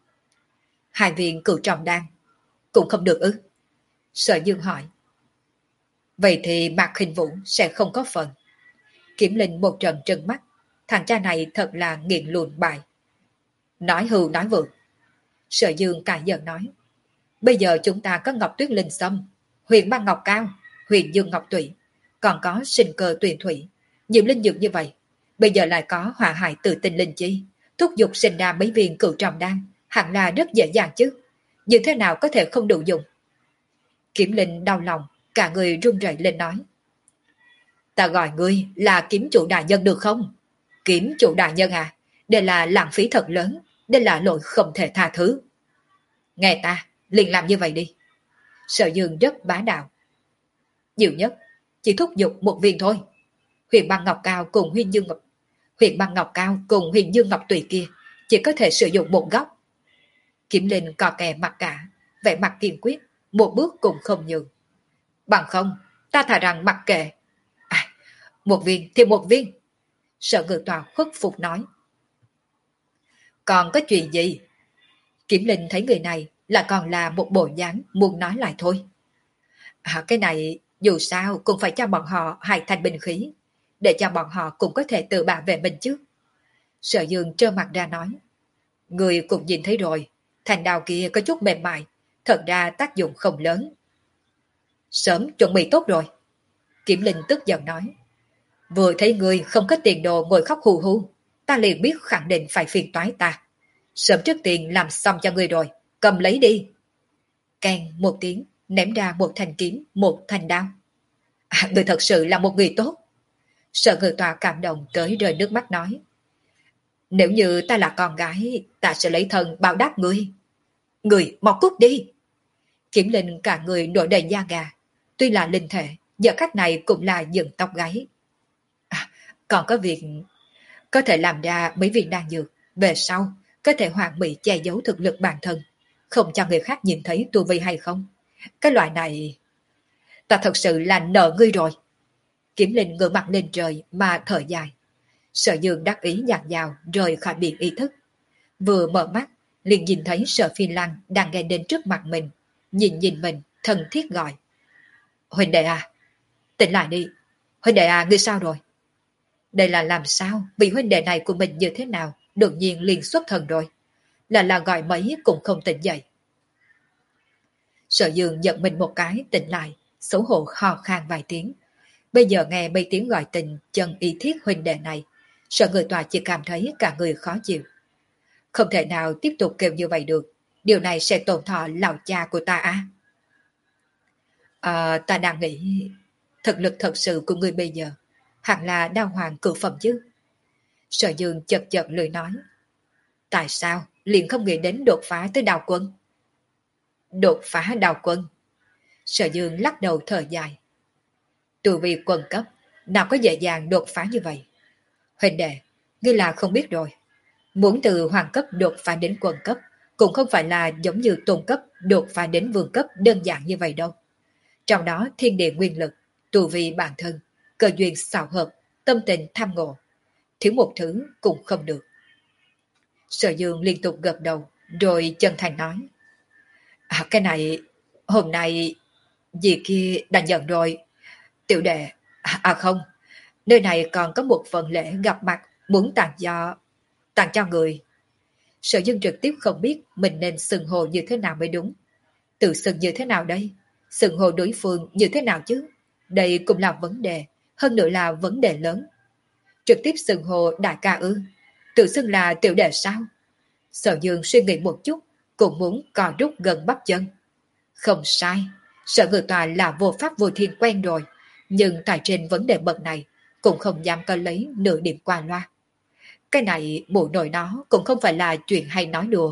Hai viên cửu trọng đan cũng không được ư? Sở Dương hỏi. Vậy thì Mạc Hình Vũ sẽ không có phần. Kiểm Linh một trận trừng mắt. Thằng cha này thật là nghiện lùn bài. Nói hưu nói vượng. Sở Dương cài giận nói. Bây giờ chúng ta có Ngọc Tuyết Linh Sâm, Huyền Băng Ngọc Cao, Huyền Dương Ngọc Tụy, còn có sinh cơ tuyền thủy. Nhiều linh dược như vậy. Bây giờ lại có hỏa hại tự tinh linh chi. Thúc giục sinh ra mấy viên cửu trọng đan, hẳn là rất dễ dàng chứ. Như thế nào có thể không đủ dùng? Kiểm Linh đau lòng, cả người run rẩy lên nói. Ta gọi ngươi là kiếm chủ đại nhân được không? Kiếm chủ đại nhân à, đây là lãng phí thật lớn, đây là lỗi không thể tha thứ. Nghe ta, liền làm như vậy đi. Sở Dương rất bá đạo. Nhiều nhất, chỉ thúc giục một viên thôi. Huyền Băng Ngọc Cao cùng Huyền Dương Ngọc Huyền Băng Ngọc Cao cùng Huyền Dương Ngọc Tùy kia chỉ có thể sử dụng một góc. Kiếm Linh cò kè mặt cả, vẻ mặt kiên quyết, một bước cũng không nhường. Bằng không, ta thà rằng mặc kệ. À, một viên thì một viên. Sở Ngự Tòa khuất phục nói. Còn có chuyện gì? Kiểm Linh thấy người này là còn là một bộ dáng muốn nói lại thôi. À, cái này dù sao cũng phải cho bọn họ hai thanh binh khí, để cho bọn họ cũng có thể tự bảo vệ mình chứ. Sở Dương trơ mặt ra nói. Người cũng nhìn thấy rồi, thanh đao kia có chút mềm mại, thật ra tác dụng không lớn. Sớm chuẩn bị tốt rồi. Kiểm Linh tức giận nói. Vừa thấy người không có tiền đồ ngồi khóc hù hù, ta liền biết khẳng định phải phiền toái ta. Sớm trước tiền làm xong cho người rồi, cầm lấy đi. Càng một tiếng, ném ra một thanh kiếm, một thanh đao. À, người thật sự là một người tốt. Sở Ngự Tòa cảm động tới rơi nước mắt nói. Nếu như ta là con gái, ta sẽ lấy thân báo đáp ngươi. Người mau cút đi. Kiểm Linh cả người nổi đầy da gà. Tuy là linh thể, giờ cách này cũng là dựng tóc gáy. À, còn có việc có thể làm ra mấy viên đan dược, về sau có thể hoàn mỹ che giấu thực lực bản thân, không cho người khác nhìn thấy tu vi hay không. Cái loại này ta thật sự là nợ ngươi rồi. Kiểm Linh ngửa mặt lên trời mà thở dài. Sở Dương đắc ý nhạt vào rời khỏi biển ý thức. Vừa mở mắt liền nhìn thấy Sở Phi Lăng đang ngay đến trước mặt mình, nhìn nhìn mình thân thiết gọi. Huynh đệ à, tỉnh lại đi. Huynh đệ à, ngươi sao rồi? Đây là làm sao? Vì huynh đệ này của mình như thế nào đột nhiên liền xuất thần rồi. Là là gọi mấy cũng không tỉnh dậy. Sở Dương giận mình một cái tỉnh lại, xấu hổ ho khan vài tiếng. Bây giờ nghe mấy tiếng gọi tình chân y thiết huynh đệ này, Sở Người Tòa chỉ cảm thấy cả người khó chịu. Không thể nào tiếp tục kêu như vậy được, điều này sẽ tổn thọ lão cha của ta à? À, ta đang nghĩ thực lực thật sự của người bây giờ hẳn là đao hoàng cửu phẩm chứ. Sở Dương chật chật lười nói. Tại sao liền không nghĩ đến đột phá tới đào quân? Đột phá đào quân? Sở Dương lắc đầu thở dài. Tu vi quân cấp nào có dễ dàng đột phá như vậy. Huynh đệ, ngươi là không biết rồi. Muốn từ hoàng cấp đột phá đến quân cấp cũng không phải là giống như tôn cấp đột phá đến vương cấp đơn giản như vậy đâu. Trong đó thiên địa nguyên lực, tu vi bản thân, cơ duyên xảo hợp, tâm tình tham ngộ, thiếu một thứ cũng không được. Sở Dương liên tục gật đầu, rồi chân thành nói. À, cái này, hôm nay, dì kia đã nhận rồi. Tiểu đệ, à, à không, nơi này còn có một phần lễ gặp mặt muốn tặng cho, tặng cho người. Sở Dương trực tiếp không biết mình nên xưng hồ như thế nào mới đúng. Tự xưng như thế nào đây? Xưng hồ đối phương như thế nào chứ? Đây cũng là vấn đề, hơn nữa là vấn đề lớn. Trực tiếp xưng hồ đại ca ư? Tự xưng là tiểu đệ sao? Sở Dương suy nghĩ một chút, cũng muốn cò rút gần bắp chân. Không sai, Sở Ngự Tòa là vô pháp vô thiên quen rồi, nhưng tại trên vấn đề bậc này cũng không dám có lấy nửa điểm qua loa. Cái này bộ nội nó cũng không phải là chuyện hay nói đùa.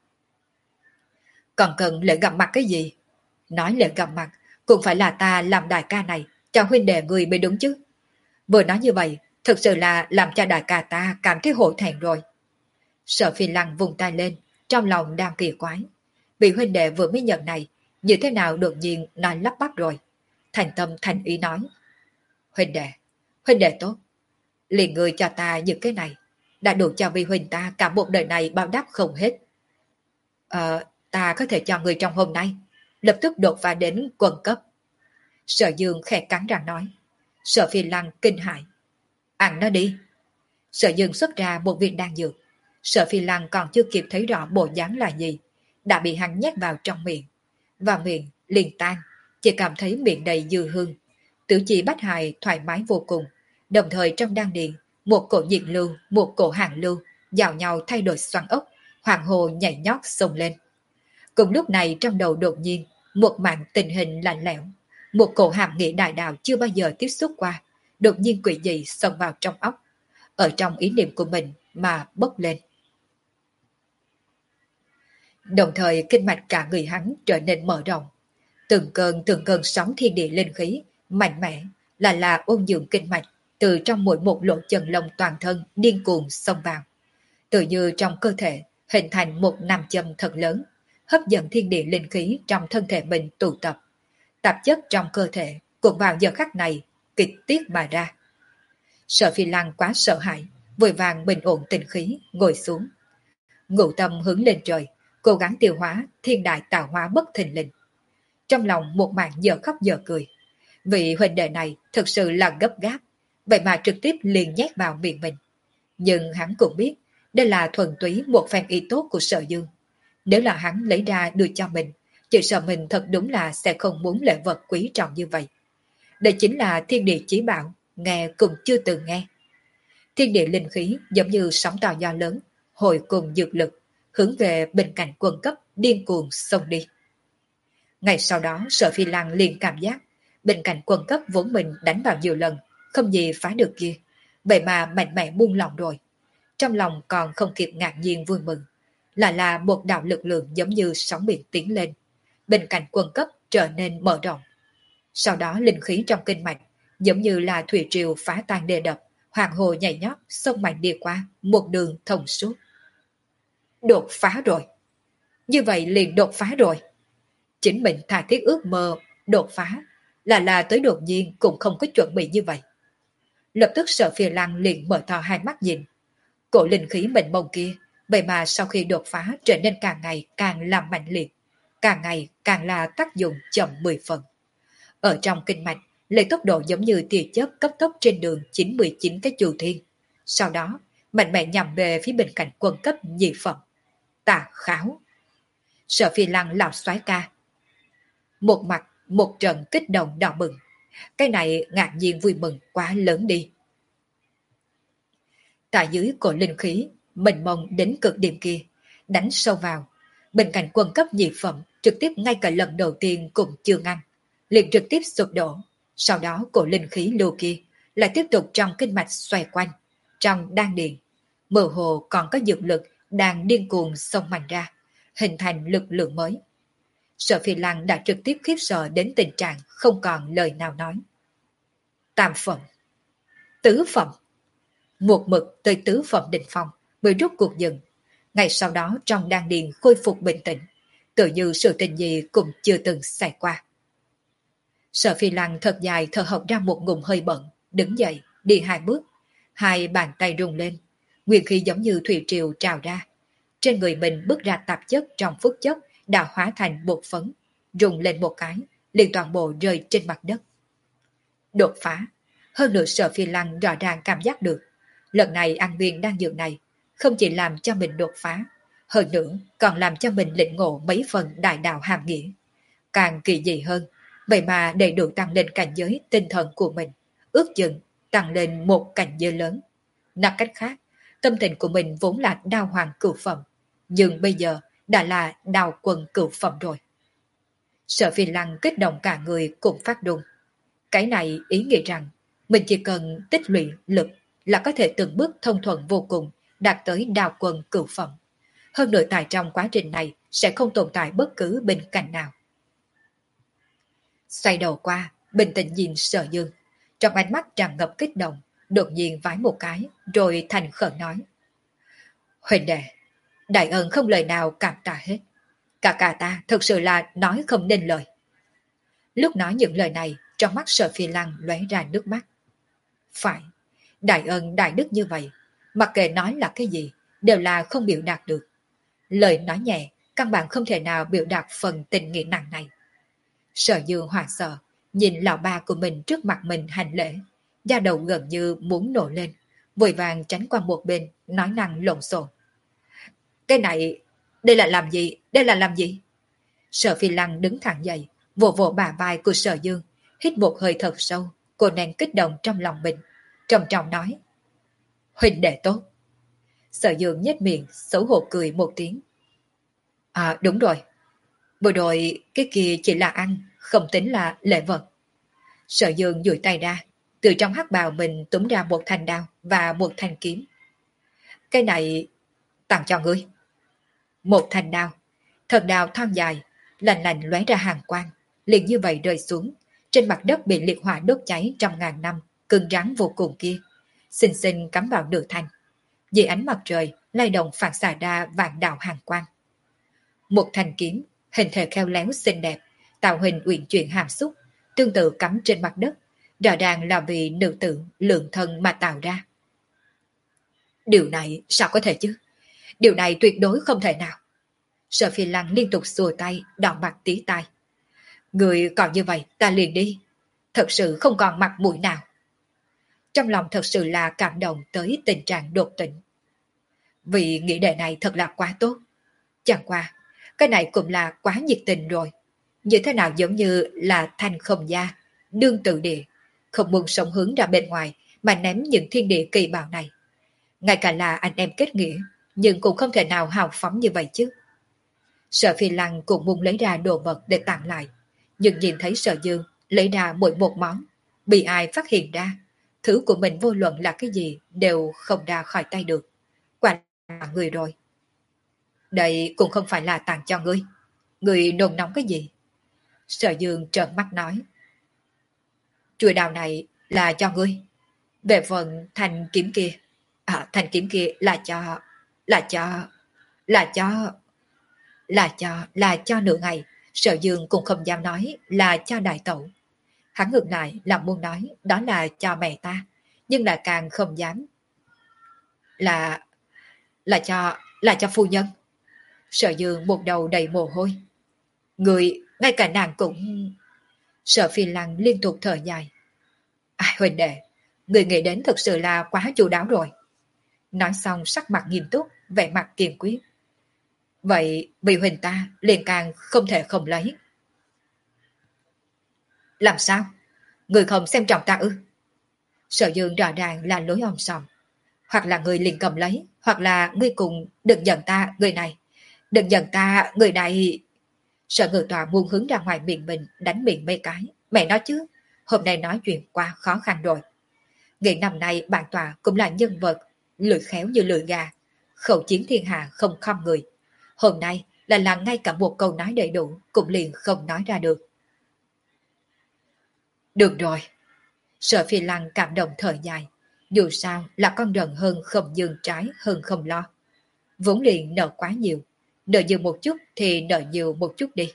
Còn cần lễ gặp mặt cái gì? Nói lễ gặp mặt cũng phải là ta làm đại ca này cho huynh đệ người mới đúng chứ. Vừa nói như vậy, thực sự là làm cho đại ca ta cảm thấy hổ thẹn rồi. Sở Phi Lăng vùng tay lên, trong lòng đang kỳ quái. Vị huynh đệ vừa mới nhận này, như thế nào đột nhiên nói lắp bắp rồi. Thành tâm thành ý nói. Huynh đệ, huynh đệ tốt. Liền người cho ta những cái này, đã đủ cho vi huynh ta cả một đời này bao đáp không hết. Ờ, ta có thể cho người trong hôm nay, lập tức đột phá đến quân cấp. Sở Dương khẽ cắn răng nói. Sở Phi Lăng kinh hãi. Ăn nó đi. Sở Dương xuất ra một viên đan dược. Sở Phi Lăng còn chưa kịp thấy rõ bộ dáng là gì, đã bị hắn nhét vào trong miệng. Và miệng liền tan, chỉ cảm thấy miệng đầy dư hương. Tử chỉ bách hài thoải mái vô cùng, đồng thời trong đan điền, một cổ nhiệt lưu, một cổ hàng lưu, giao nhau thay đổi xoắn ốc, hoàng hồ nhảy nhót xông lên. Cùng lúc này trong đầu đột nhiên, một màn tình hình lạnh lẽo, một cổ hàm nghĩa đại đạo chưa bao giờ tiếp xúc qua, đột nhiên quỷ dị xông vào trong óc, ở trong ý niệm của mình mà bốc lên. Đồng thời kinh mạch cả người hắn trở nên mở rộng. Từng cơn từng cơn sóng thiên địa linh khí, mạnh mẽ, là là ôn dưỡng kinh mạch, từ trong mỗi một lỗ chân lông toàn thân điên cuồng xông vào. Tự như trong cơ thể hình thành một nam châm thật lớn, hấp dẫn thiên địa linh khí trong thân thể mình tụ tập. Tạp chất trong cơ thể cũng vào giờ khắc này kịch tiết mà ra. Sở Phi Lăng quá sợ hãi, vội vàng bình ổn tình khí, ngồi xuống. Ngũ tâm hướng lên trời, cố gắng tiêu hóa thiên đại tạo hóa bất thình lình. Trong lòng một màn giờ khóc giờ cười. Vị huynh đệ này thực sự là gấp gáp, vậy mà trực tiếp liền nhét vào miệng mình. Nhưng hắn cũng biết, đây là thuần túy một phen ý tốt của Sở Dương. Nếu là hắn lấy ra đưa cho mình, chỉ sợ mình thật đúng là sẽ không muốn lễ vật quý trọng như vậy. Đây chính là thiên địa chí bảo, nghe cũng chưa từng nghe. Thiên địa linh khí giống như sóng to gió lớn, hồi cùng dược lực, hướng về bên cạnh quân cấp điên cuồng xông đi. Ngày sau đó Sở Phi Lăng liền cảm giác bên cạnh quân cấp vốn mình đánh vào nhiều lần, không gì phá được kia, vậy mà mạnh mẽ buông lòng rồi. Trong lòng còn không kịp ngạc nhiên vui mừng, lại là một đạo lực lượng giống như sóng biển tiến lên, bên cạnh quân cấp trở nên mở rộng. Sau đó linh khí trong kinh mạch giống như là thủy triều phá tan đê đập, hoàng hồ nhảy nhót sông mạnh đi qua một đường thông suốt. Đột phá rồi, như vậy liền đột phá rồi. Chính mình tha thiết ước mơ đột phá, là là tới đột nhiên cũng không có chuẩn bị như vậy. Lập tức Sở Phi Lăng liền mở to hai mắt nhìn. Cổ linh khí mênh mông kia, vậy mà sau khi đột phá trở nên càng ngày càng làm mạnh liệt, càng ngày càng là tác dụng chậm mười phần. Ở trong kinh mạch, lấy tốc độ giống như tia chớp cấp tốc trên đường chín mươi chín cái chu thiên. Sau đó, mạnh mẽ nhằm về phía bên cạnh quân cấp nhị phẩm. Tà kháo. Sở Phi Lăng lão soái ca. Một mặt, một trận kích động đỏ mừng. Cái này ngạc nhiên vui mừng quá lớn đi. Tại dưới cổ linh khí, mênh mông đến cực điểm kia, đánh sâu vào. Bên cạnh quân cấp nhị phẩm, trực tiếp ngay cả lần đầu tiên cũng chưa ngăn, liền trực tiếp sụp đổ. Sau đó cổ linh khí lưu kia lại tiếp tục trong kinh mạch xoay quanh, trong đan điền. Mơ hồ còn có dược lực đang điên cuồng xông mạnh ra, hình thành lực lượng mới. Sở Phi Lăng đã trực tiếp khiếp sợ đến tình trạng không còn lời nào nói. Tam phẩm, tứ phẩm, một mực tới tứ phẩm đỉnh phong mới rút cuộc dừng. Ngày sau đó trong đan điền khôi phục bình tĩnh, tự như sự tình gì cũng chưa từng xảy qua. Sở Phi Lăng thật dài thở hộc ra một ngụm hơi bận, đứng dậy, đi hai bước, hai bàn tay rung lên, nguyên khí giống như thủy triều trào ra. Trên người mình bước ra tạp chất trong phút chốc đã hóa thành bột phấn, rung lên một cái, liền toàn bộ rơi trên mặt đất. Đột phá, hơn nữa Sở Phi Lăng rõ ràng cảm giác được, lần này ăn viên đan dược này không chỉ làm cho mình đột phá, hơn nữa còn làm cho mình lĩnh ngộ mấy phần đại đạo hàm nghĩa. Càng kỳ dị hơn, vậy mà đầy đủ tăng lên cảnh giới tinh thần của mình, ước chừng tăng lên một cảnh giới lớn. Nói cách khác, tâm tình của mình vốn là đao hoàng cửu phẩm, nhưng bây giờ đã là đao quân cửu phẩm rồi. Sở Phi Lăng kích động cả người cũng phát run. Cái này ý nghĩa rằng mình chỉ cần tích lũy lực là có thể từng bước thông thuận vô cùng đạt tới đao quân cửu phẩm. Hơn nữa tại trong quá trình này sẽ không tồn tại bất cứ bên cạnh nào. Xoay đầu qua, bình tĩnh nhìn Sở Dương, trong ánh mắt tràn ngập kích động, đột nhiên vái một cái, rồi thành khẩn nói. Huỳnh đệ, đại ân không lời nào cảm tạ hết. Cả cả ta thực sự là nói không nên lời. Lúc nói những lời này, trong mắt Sở Phi Lăng lóe ra nước mắt. Phải, đại ân đại đức như vậy, mặc kệ nói là cái gì, đều là không biểu đạt được. Lời nói nhẹ, căn bản không thể nào biểu đạt phần tình nghĩa nặng này. Sở Dương hoảng sợ, nhìn lão ba của mình trước mặt mình hành lễ, da đầu gần như muốn nổ lên, vội vàng tránh qua một bên, nói năng lộn xộn. Cái này, đây là làm gì, đây là làm gì? Sở Phi Lăng đứng thẳng dậy, vỗ vỗ bả vai của Sở Dương, hít một hơi thật sâu, cô nén kích động trong lòng mình, trầm trọng nói. Huynh đệ tốt. Sở Dương nhếch miệng, xấu hổ cười một tiếng. À đúng rồi, vừa rồi cái kia chỉ là ăn, không tính là lễ vật. Sở Dương duỗi tay ra, từ trong hắc bào mình túm ra một thanh đao và một thanh kiếm. Cái này tặng cho ngươi. Một thanh đao, thật đao thon dài, lạnh lạnh lóe ra hàng quang, liền như vậy rơi xuống, trên mặt đất bị liệt hỏa đốt cháy trăm ngàn năm, cứng rắn vô cùng kia, xinh xinh cắm vào nửa thanh. Dưới ánh mặt trời, lay động phản xạ ra vạn đạo hàng quang. Một thanh kiếm, hình thể khéo léo xinh đẹp, tạo hình uyển chuyển hàm xúc, tương tự cắm trên mặt đất, rõ ràng là vì nữ tử lượng thân mà tạo ra. Điều này sao có thể chứ? Điều này tuyệt đối không thể nào. Sở Phi Lăng liên tục xua tay, đỏ mặt tí tai. Người còn như vậy ta liền đi. Thật sự không còn mặt mũi nào. Trong lòng thật sự là cảm động tới tình trạng đột tỉnh. Vì nghĩ đề này thật là quá tốt. Chẳng qua, cái này cũng là quá nhiệt tình rồi. Như thế nào giống như là thanh không gia, đương tự địa, không muốn sống hướng ra bên ngoài mà ném những thiên địa kỳ bào này. Ngay cả là anh em kết nghĩa, nhưng cũng không thể nào hào phóng như vậy chứ. Sở Phi Lăng cũng muốn lấy ra đồ vật để tặng lại, nhưng nhìn thấy Sở Dương lấy ra mỗi một món, bị ai phát hiện ra, thứ của mình vô luận là cái gì đều không ra khỏi tay được. Quả là người rồi. Đây cũng không phải là tặng cho ngươi. Ngươi nôn nóng cái gì? Sở Dương trợn mắt nói. Chuôi đào này là cho ngươi. Về phần thanh kiếm kia, à, thanh kiếm kia là cho, là cho, là cho, là cho, là cho nửa ngày. Sở Dương cũng không dám nói là cho đại tẩu. Hắn ngược lại là muốn nói đó là cho mẹ ta, nhưng lại càng không dám. Là, là cho, là cho phu nhân. Sở Dương một đầu đầy mồ hôi. Người, ngay cả nàng cũng... Sở Phi Lăng liên tục thở dài. À, huynh đệ, người nghĩ đến thực sự là quá chu đáo rồi. Nói xong sắc mặt nghiêm túc, vẻ mặt kiên quyết. Vậy vì huynh ta liền càng không thể không lấy. Làm sao? Người không xem trọng ta ư? Sở Dương rõ ràng là lối om sòm. Hoặc là người liền cầm lấy, hoặc là ngươi cùng đừng giận ta người này. Đừng giận ta người này. Sở Ngự Tọa muốn hướng ra ngoài miệng mình đánh miệng mấy cái. Mẹ nói chứ, hôm nay nói chuyện quá khó khăn rồi. Ngày năm nay bản tọa cũng là nhân vật lưỡi khéo như lưỡi gà, khẩu chiến thiên hạ không khom người. Hôm nay là là ngay cả một câu nói đầy đủ cũng liền không nói ra được. Được rồi. Sở Phi Lăng cảm động thở dài. Dù sao là con rần hơn không dương trái hơn không lo. Vốn liền nợ quá nhiều. Nợ nhiều một chút thì nợ nhiều một chút đi.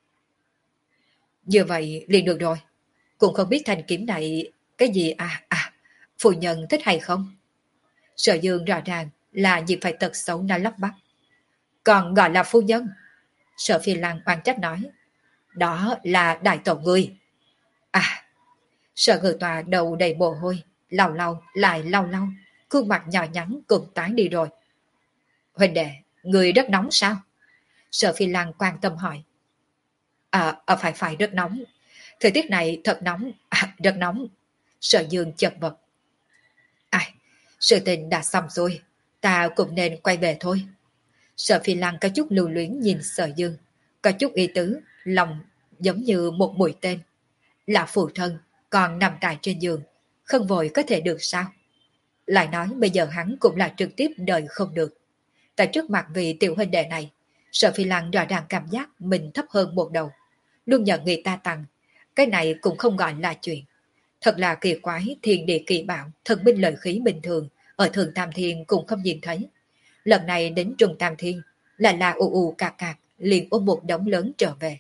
Như vậy liền được rồi. Cũng không biết thanh kiếm này cái gì à à phu nhân thích hay không. Sở Dương rõ ràng là gì phải tật xấu nó lắp bắp. Còn gọi là phu nhân. Sở Phi Lăng oan trách nói. Đó là đại tổ ngươi. À. Sở Ngự Tòa đầu đầy mồ hôi, lau lau lại lau lau, khuôn mặt nhỏ nhắn cùng tái đi rồi. Huynh đệ, người rất nóng sao? Sở Phi Lăng quan tâm hỏi. À, à phải phải rất nóng. Thời tiết này thật nóng, à, rất nóng. Sở Dương chật vật. Ai, sự tình đã xong rồi, ta cũng nên quay về thôi. Sở Phi Lăng có chút lưu luyến nhìn Sở Dương, có chút ý tứ, lòng giống như một mũi tên. Là phụ thân, còn nằm tại trên giường, không vội có thể được sao? Lại nói bây giờ hắn cũng là trực tiếp đời không được. Tại trước mặt vị tiểu huynh đệ này, Sở Phi Lăng rõ ràng cảm giác mình thấp hơn một đầu. Luôn nhận người ta tặng, cái này cũng không gọi là chuyện. Thật là kỳ quái, thiên địa kỳ bảo, thần binh lợi khí bình thường, ở Thượng Tam Thiên cũng không nhìn thấy. Lần này đến Trung Tam Thiên, là là ù ù cạc cạc, liền ôm một đống lớn trở về.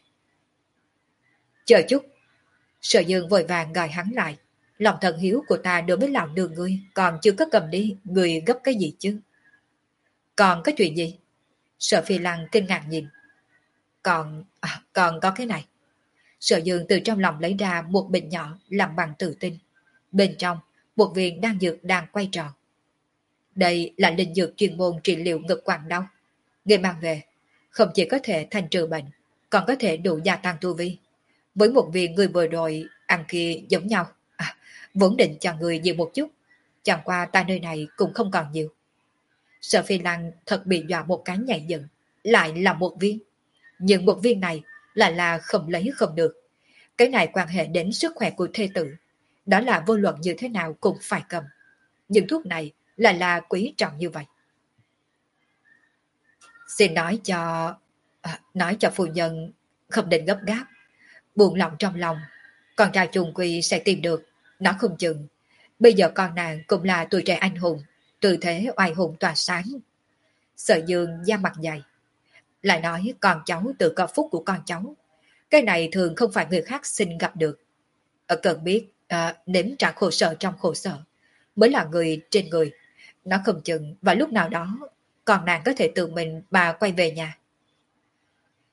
Chờ chút. Sở Dương vội vàng gọi hắn lại. Lòng thần hiếu của ta đối với lão đường ngươi còn chưa có cầm đi, ngươi gấp cái gì chứ? Còn có chuyện gì? Sở Phi Lăng kinh ngạc nhìn. Còn, à, còn có cái này. Sở Dương từ trong lòng lấy ra một bình nhỏ làm bằng tử tinh. Bên trong, một viên đan dược đang quay tròn. Đây là linh dược chuyên môn trị liệu ngực quặn đau. Người mang về, không chỉ có thể thành trừ bệnh, còn có thể đủ gia tăng tu vi. Với một viên người vừa rồi ăn kia giống nhau. À, vốn định cho người nhiều một chút. Chẳng qua ta nơi này cũng không còn nhiều. Sở Phi Lăng thật bị dọa một cái nhảy dựng. Lại là một viên. Nhưng một viên này là là không lấy không được. Cái này quan hệ đến sức khỏe của thê tử. Đó là vô luận như thế nào cũng phải cầm. Những thuốc này là là quý trọng như vậy. Xin nói cho... À, nói cho phu nhân không định gấp gáp. Buồn lòng trong lòng. Con trai trùng quy sẽ tìm được. Nó không chừng. Bây giờ con nàng cũng là tuổi trẻ anh hùng. Tư thế oai hùng tỏa sáng. Sở Dương da mặt dày. Lại nói con cháu tự có phúc của con cháu. Cái này thường không phải người khác xin gặp được. Ở cần biết à, nếm trải khổ sở trong khổ sở mới là người trên người. Nó không chừng và lúc nào đó còn nàng có thể tự mình bà quay về nhà.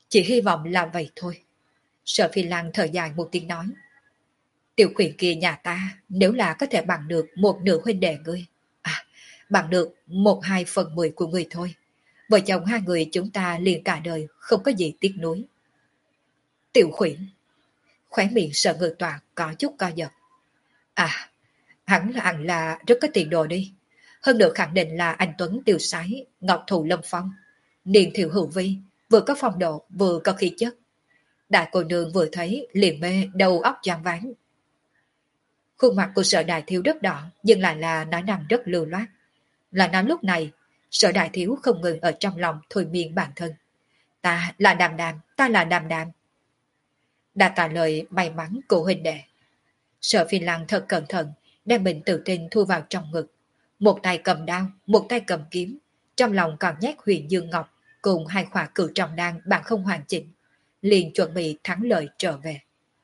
Chỉ hy vọng là vậy thôi. Sở Phi Lăng thở dài một tiếng nói. Tiểu khuyển kia nhà ta nếu là có thể bằng được một nửa huynh đệ ngươi, à, bằng được một hai phần mười của ngươi thôi, vợ chồng hai người chúng ta liền cả đời không có gì tiếc nuối. Tiểu khuyển, khóe miệng Sở Ngự Tọa có chút co giật. À, hắn là hẳn là rất có tiền đồ đi. Hơn nữa khẳng định là anh Tuấn tiêu sái, ngọc thụ lâm phong, niên thiệu hữu vi, vừa có phong độ vừa có khí chất. Đại cô nương vừa thấy liền mê đầu óc choáng váng. Khuôn mặt của Sở Đại Thiếu rất đỏ, nhưng lại là nói năng rất lưu loát. Là nói lúc này, Sở Đại Thiếu không ngừng ở trong lòng thôi miên bản thân. Ta là đàm đàm, ta là đàm đàm. Đã tạ lời may mắn của huynh đệ. Sở Phi Lăng thật cẩn thận, đem bình tự tin thu vào trong ngực. Một tay cầm đao, một tay cầm kiếm, trong lòng còn nhét Huyền Dương Ngọc cùng hai khỏa cửu trọng đan bạn không hoàn chỉnh, liền chuẩn bị thắng lợi trở về.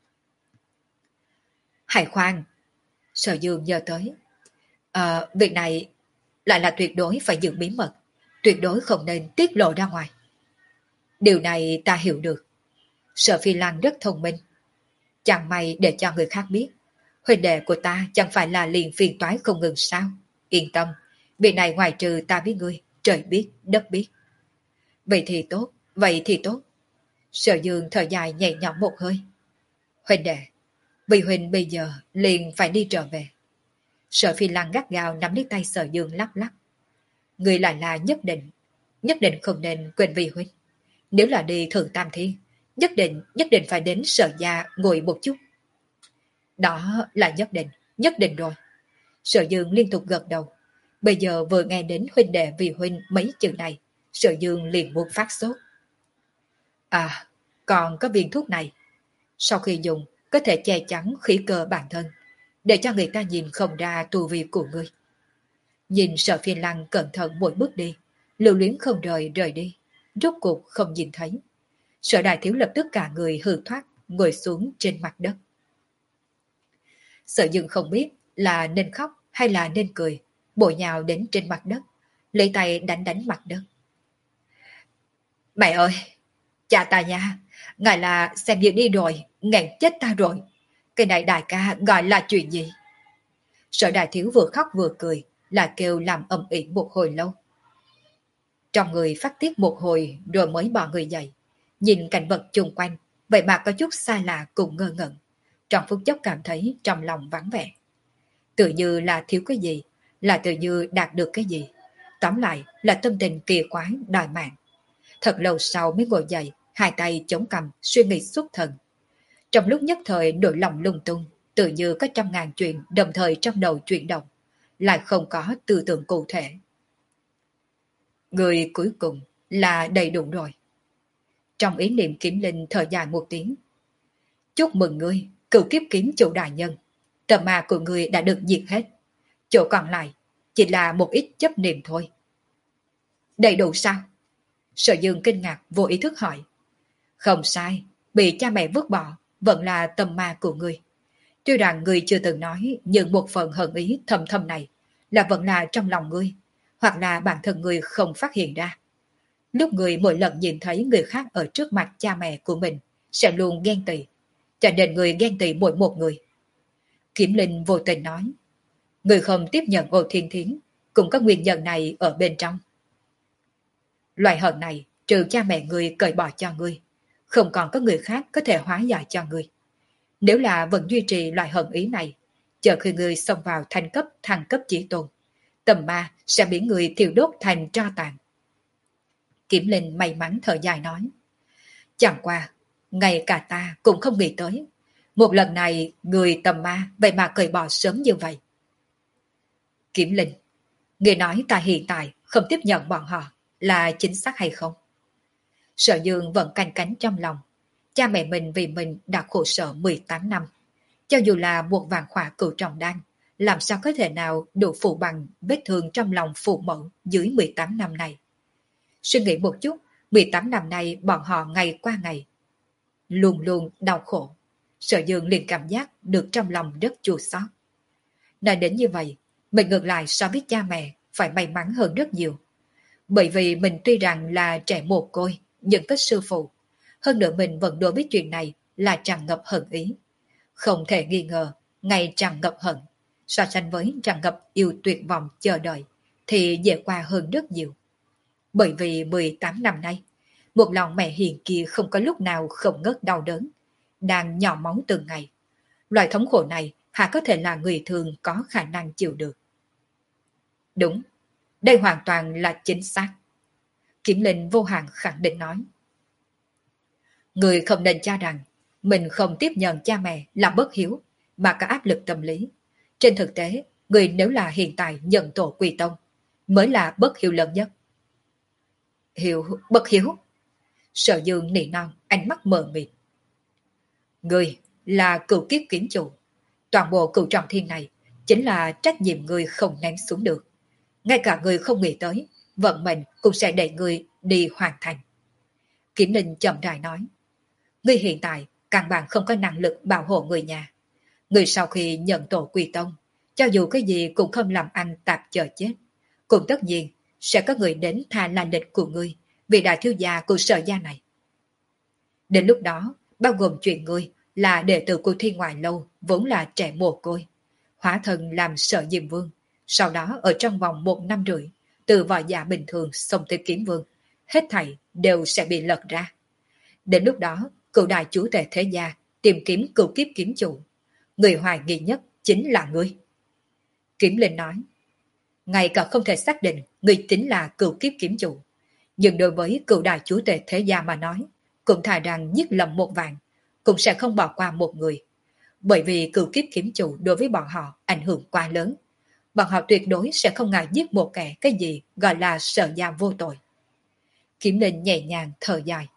Hải khoan, Sở Dương nhớ tới. À, việc này lại là tuyệt đối phải giữ bí mật, tuyệt đối không nên tiết lộ ra ngoài. Điều này ta hiểu được. Sở Phi Lăng rất thông minh. Chẳng may để cho người khác biết, huynh đệ của ta chẳng phải là liền phiền toái không ngừng sao. Yên tâm, việc này ngoài trừ ta biết ngươi, trời biết, đất biết. Vậy thì tốt, vậy thì tốt. Sở Dương thở dài nhẹ nhõm một hơi. Huynh đệ, vì huynh bây giờ liền phải đi trở về. Sở Phi Lăng gắt gao nắm lấy tay Sở Dương lắc lắc. Người lại là nhất định, nhất định không nên quên vì huynh. Nếu là đi Thượng Tam Thiên, nhất định, nhất định phải đến Sở gia ngồi một chút. Đó là nhất định, nhất định rồi. Sở Dương liên tục gật đầu. Bây giờ vừa nghe đến huynh đệ vì huynh mấy chữ này, Sở Dương liền muốn phát sốt. À, còn có viên thuốc này. Sau khi dùng, có thể che chắn khí cơ bản thân, để cho người ta nhìn không ra tu vi của ngươi. Nhìn Sở Phi Lăng cẩn thận mỗi bước đi, lưu luyến không rời rời đi, rốt cuộc không nhìn thấy. Sở Đại Thiếu lập tức cả người hư thoát, ngồi xuống trên mặt đất. Sở Dương không biết là nên khóc hay là nên cười, bội nhào đến trên mặt đất, lấy tay đánh đánh mặt đất. Mẹ ơi, cha ta nha, ngài là xem như đi rồi, nghẹn chết ta rồi. Cái này đại ca gọi là chuyện gì? Sở Đại Thiếu vừa khóc vừa cười, là kêu làm ầm ĩ một hồi lâu. Trong người phát tiết một hồi rồi mới bỏ người dậy, nhìn cảnh vật chung quanh, vậy mà có chút xa lạ cùng ngơ ngẩn. Trong phút chốc cảm thấy trong lòng vắng vẻ. Tự như là thiếu cái gì, là tự như đạt được cái gì. Tóm lại là tâm tình kỳ quái đòi mạng. Thật lâu sau mới ngồi dậy, hai tay chống cằm, suy nghĩ xuất thần. Trong lúc nhất thời nỗi lòng lung tung, tự như có trăm ngàn chuyện đồng thời trong đầu chuyển động, lại không có tư tưởng cụ thể. Người cuối cùng là đầy đủ rồi. Trong ý niệm Kiếm Linh thở dài một tiếng. Chúc mừng ngươi, cửu kiếp kiếm chủ đại nhân. Tầm ma của ngươi đã được diệt hết. Chỗ còn lại chỉ là một ít chấp niệm thôi. Đầy đủ sao? Sở Dương kinh ngạc vô ý thức hỏi. Không sai, bị cha mẹ vứt bỏ vẫn là tầm ma của ngươi. Tuy rằng ngươi chưa từng nói, nhưng một phần hận ý thầm thầm này là vẫn là trong lòng ngươi, hoặc là bản thân ngươi không phát hiện ra. Lúc ngươi mỗi lần nhìn thấy người khác ở trước mặt cha mẹ của mình sẽ luôn ghen tị, cho nên ngươi ghen tị mỗi một người. Kiếm Linh vô tình nói, ngươi không tiếp nhận Ô Thiên Thiến cũng có nguyên nhân này ở bên trong. Loại hận này trừ cha mẹ ngươi cởi bỏ cho ngươi, không còn có người khác có thể hóa giải cho ngươi. Nếu là vẫn duy trì loại hận ý này, chờ khi ngươi xông vào thành cấp thăng cấp chí tôn, tầm ma sẽ biến người thiêu đốt thành tro tàn. Kiếm Linh may mắn thở dài nói, chẳng qua, ngay cả ta cũng không nghĩ tới, một lần này người tầm ma vậy mà cởi bỏ sớm như vậy. Kiếm Linh, người nói ta hiện tại không tiếp nhận bọn họ là chính xác hay không? Sở Dương vẫn canh cánh trong lòng, cha mẹ mình vì mình đã khổ sở mười tám năm, cho dù là một vạn khỏa cửu trọng đan, làm sao có thể nào đủ phụ bằng vết thương trong lòng phụ mẫu dưới mười tám năm này. Suy nghĩ một chút, mười tám năm nay bọn họ ngày qua ngày luôn luôn đau khổ. Sở Dương liền cảm giác được trong lòng rất chua xót. Nói đến như vậy, mình ngược lại so với cha mẹ phải may mắn hơn rất nhiều. Bởi vì mình tuy rằng là trẻ mồ côi, nhưng có sư phụ. Hơn nữa mình vẫn đối với chuyện này là tràn ngập hận ý. Không thể nghi ngờ, ngày tràn ngập hận, so sánh với tràn ngập yêu tuyệt vọng chờ đợi, thì dễ qua hơn rất nhiều. Bởi vì mười tám năm nay, một lòng mẹ hiền kia không có lúc nào không ngớt đau đớn, đang nhỏ máu từng ngày. Loại thống khổ này hả có thể là người thường có khả năng chịu được. Đúng, đây hoàn toàn là chính xác. Kiểm Linh vô hạn khẳng định nói. Người không nên cho rằng mình không tiếp nhận cha mẹ là bất hiếu mà có áp lực tâm lý. Trên thực tế, người nếu là hiện tại nhận tổ quy tông mới là bất hiếu lớn nhất. Hiếu, bất hiếu. Sở Dương nỉ non, ánh mắt mờ mịt. Người là cựu kiếp kiếm chủ. Toàn bộ cựu trọng thiên này chính là trách nhiệm người không ném xuống được. Ngay cả người không nghĩ tới, vận mệnh cũng sẽ đẩy người đi hoàn thành. Kiểm Linh chậm rãi nói. Người hiện tại căn bản không có năng lực bảo hộ người nhà. Người sau khi nhận tổ quy tông, cho dù cái gì cũng không làm anh tạp chờ chết. Cũng tất nhiên sẽ có người đến tha là lịch của ngươi vì đại thiếu gia của sở gia này. Đến lúc đó, bao gồm chuyện ngươi là đệ tử của Thiên Ngoại Lâu vốn là trẻ mồ côi, hóa thân làm sở diêm vương, sau đó ở trong vòng một năm rưỡi, từ võ giả bình thường xông tới kiếm vương, hết thảy đều sẽ bị lật ra. Đến lúc đó, cựu đại chủ tể thế gia tìm kiếm cựu kiếp kiếm chủ, người hoài nghi nhất chính là ngươi. Kiếm Linh nói, ngay cả không thể xác định ngươi chính là cựu kiếp kiếm chủ, nhưng đối với cựu đại chủ tể thế gia mà nói, cũng thà rằng giết lầm một vạn, cũng sẽ không bỏ qua một người. Bởi vì cựu kiếp kiếm chủ đối với bọn họ ảnh hưởng quá lớn. Bọn họ tuyệt đối sẽ không ngại giết một kẻ cái gì gọi là sở gia vô tội. Kiếm Linh nhẹ nhàng thở dài.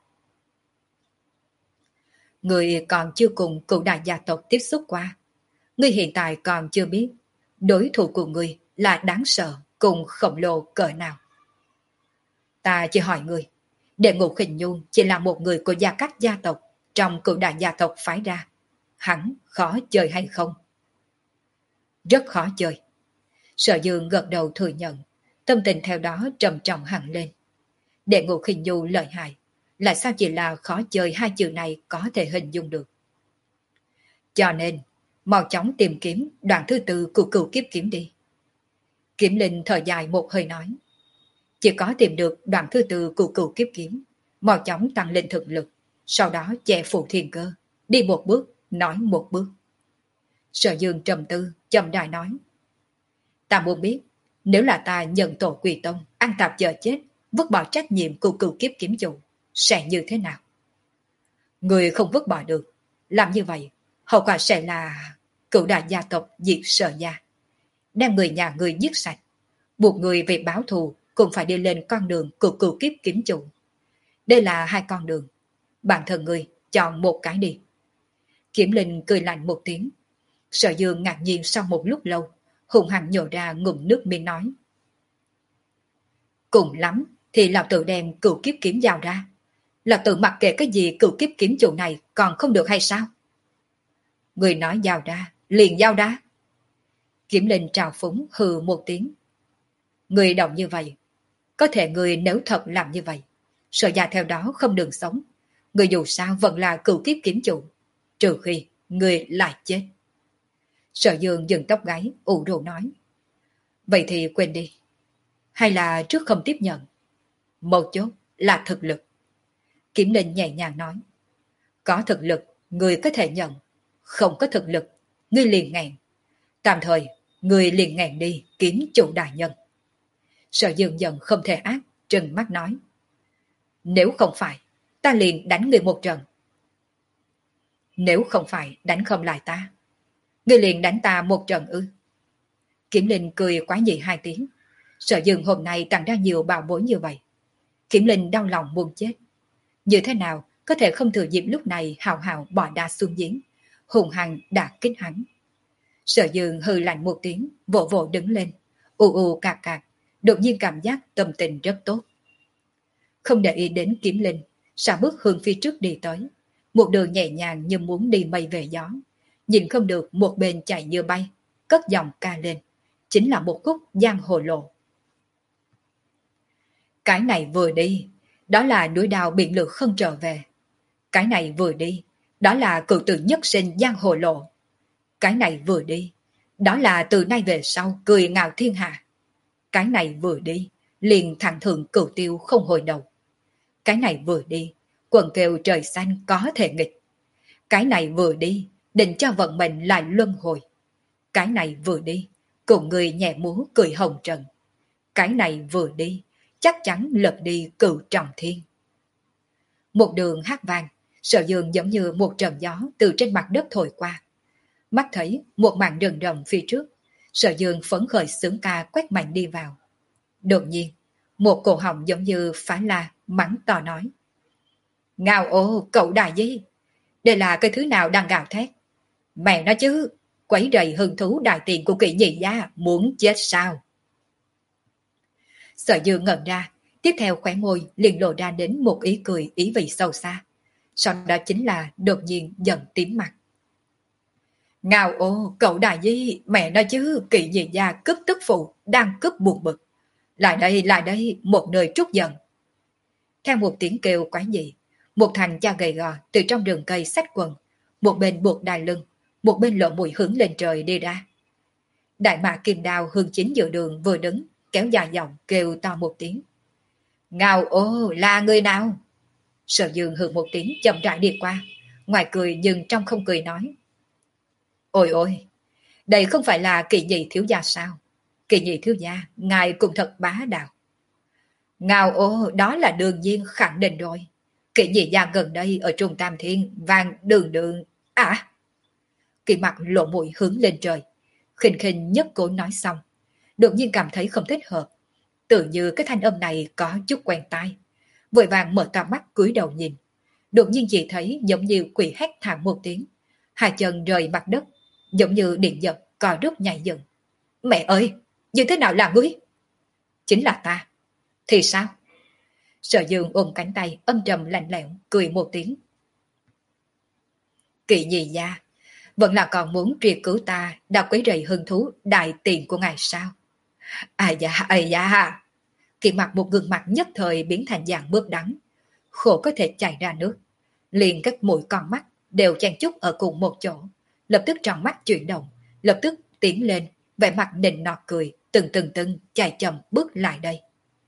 Người còn chưa cùng cựu đại gia tộc tiếp xúc qua. Người hiện tại còn chưa biết đối thủ của người là đáng sợ cùng khổng lồ cỡ nào. Ta chỉ hỏi người, Đệ Ngũ Khinh Nhung chỉ là một người của gia các gia tộc trong cựu đại gia tộc phái ra. Hắn khó chơi hay không? Rất khó chơi. Sở Dương gật đầu thừa nhận, tâm tình theo đó trầm trọng hẳn lên. Đệ Ngũ Khinh Nhung lợi hại, lại sao chỉ là khó chơi hai chữ này có thể hình dung được. Cho nên, mau chóng tìm kiếm đoạn thứ tư của cựu kiếp kiếm đi. Kiếm Linh thở dài một hơi nói. Chỉ có tìm được đoạn thứ tư của cựu kiếp kiếm, mau chóng tăng lên thực lực, sau đó che phủ thiên cơ, đi một bước, nói một bước. Sở Dương trầm tư, chậm rãi nói. Ta muốn biết, nếu là ta nhận tổ quỳ tông, ăn tạp chờ chết, vứt bỏ trách nhiệm của cựu kiếp kiếm chủ, sẽ như thế nào? Người không vứt bỏ được, làm như vậy, hậu quả sẽ là cựu đại gia tộc diệt Sở gia, đem người nhà người giết sạch, buộc người về báo thù cũng phải đi lên con đường của cựu kiếp kiếm chủ. Đây là hai con đường, bản thân người chọn một cái đi. Kiếm Linh cười lạnh một tiếng. Sở Dương ngạc nhiên sau một lúc lâu, hùng hăng nhổ ra ngụm nước miếng nói. Cùng lắm thì lão tự đem cựu kiếp kiếm giao ra. Lão tự mặc kệ cái gì cựu kiếp kiếm chủ này còn không được hay sao? Người nói giao ra, liền giao ra. Kiếm Linh trào phúng hừ một tiếng. Người động như vậy, có thể người nếu thật làm như vậy, Sở gia theo đó không đường sống. Người dù sao vẫn là cựu kiếp kiếm chủ, trừ khi người lại chết. Sở Dương dừng tóc gáy, ủ rũ nói. Vậy thì quên đi. Hay là trước không tiếp nhận? Một chốt là thực lực. Kiếm Linh nhẹ nhàng nói. Có thực lực, người có thể nhận. Không có thực lực, người liền ngẹn. Tạm thời, người liền ngẹn đi kiếm chủ đại nhân. Sở Dương giận không thể ác, trừng mắt nói. Nếu không phải, ta liền đánh người một trận. Nếu không phải đánh không lại ta, người liền đánh ta một trận ư? Kiếm Linh cười quá dị hai tiếng. Sở Dương hôm nay tặng ra nhiều bảo bối như vậy. Kiếm Linh đau lòng muốn chết. Như thế nào có thể không thừa dịp lúc này hào hào bỏ đa xuống giếng, hùng hăng đã kích hắn. Sở Dương hừ lạnh một tiếng, vỗ vỗ đứng lên, ù ù cạc cạc, đột nhiên cảm giác tâm tình rất tốt. Không để ý đến Kiếm Linh, xả bước hướng phía trước đi tới, một đường nhẹ nhàng như muốn đi mây về gió, nhìn không được một bên chạy như bay, cất giọng ca lên, chính là một khúc giang hồ lộ. Cái này vừa đi, đó là núi đào biển lửa không trở về. Cái này vừa đi, đó là cựu tử nhất sinh giang hồ lộ. Cái này vừa đi, đó là từ nay về sau cười ngạo thiên hạ. Cái này vừa đi, liền thẳng thượng cửu tiêu không hồi đầu. Cái này vừa đi, quần kêu trời xanh có thể nghịch. Cái này vừa đi, định cho vận mệnh lại luân hồi. Cái này vừa đi, cùng người nhẹ múa cười hồng trần. Cái này vừa đi, chắc chắn lật đi cửu trọng thiên. Một đường hát vang, Sở Dương giống như một trận gió từ trên mặt đất thổi qua. Mắt thấy một màn rừng rậm phía trước, Sở Dương phấn khởi sướng ca quét mạnh đi vào. Đột nhiên, một cổ họng giống như phá la mắng to nói: Ngao ô, cậu đại gì? Đây là cái thứ nào đang gào thét? Mẹ nói chứ, quấy rầy hứng thú đại tiền của Kỵ nhị gia, muốn chết sao? Sở Dương ngẩn ra, tiếp theo khóe môi liền lộ ra đến một ý cười ý vị sâu xa. Sau đó chính là đột nhiên giận tím mặt. Ngao ô, cậu đại di, mẹ nói chứ, Kỵ nhị gia cướp tức phụ, đang cướp buồn bực. Lại đây, lại đây, một nơi trút giận. Theo một tiếng kêu quái dị, một thành cha gầy gò từ trong rừng cây xách quần, một bên buộc đai lưng, một bên lộ mũi hướng lên trời đi ra. Đại mã kim đao hương chính giữa đường vừa đứng, kéo dài giọng kêu to một tiếng. Ngao ô, là người nào? Sở Dương hừ một tiếng chậm rãi đi qua, ngoài cười nhưng trong không cười nói. Ôi ôi, đây không phải là Kỵ nhị thiếu gia sao? Kỵ nhị thiếu gia, ngài cũng thật bá đạo. Ngao ô, đó là đương nhiên khẳng định rồi. Kỵ nhị gia gần đây ở Trung Tam Thiên, vàng đường đường, à. Kỳ mặt lộ mũi hướng lên trời, khinh khinh nhất cố nói xong, đột nhiên cảm thấy không thích hợp. Tự như cái thanh âm này có chút quen tai. Vội vàng mở to mắt cúi đầu nhìn. Đột nhiên chỉ thấy giống như quỷ hét thảm một tiếng. Hai chân rời mặt đất, giống như điện giật, cò rút nhảy dựng. Mẹ ơi, như thế nào là ngươi? Chính là ta. Thì sao? Sở Dương ôm cánh tay âm trầm lạnh lẽo, cười một tiếng. Kỵ nhị gia, vẫn là còn muốn truy cứu ta đã quấy rầy hứng thú đại tiền của ngài sao? Ai da, ai da. Kỳ mặt một gương mặt nhất thời biến thành dạng bước đắng, khổ có thể chảy ra nước. Liền các mũi con mắt đều chen chúc ở cùng một chỗ, lập tức tròn mắt chuyển động, lập tức tiến lên, vẻ mặt nịnh nọt cười, từng từng từng chạy chậm bước lại đây.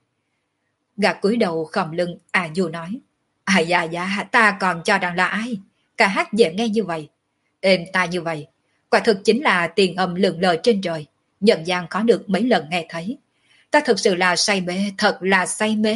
Gã cúi đầu khom lưng à dù nói. À dạ dạ, ta còn cho rằng là ai? Cả hát dễ nghe như vậy, êm tai như vậy, quả thực chính là tiền âm lượn lờ trên trời, nhận gian có được mấy lần nghe thấy. Ta thực sự là say mê, thật là say mê.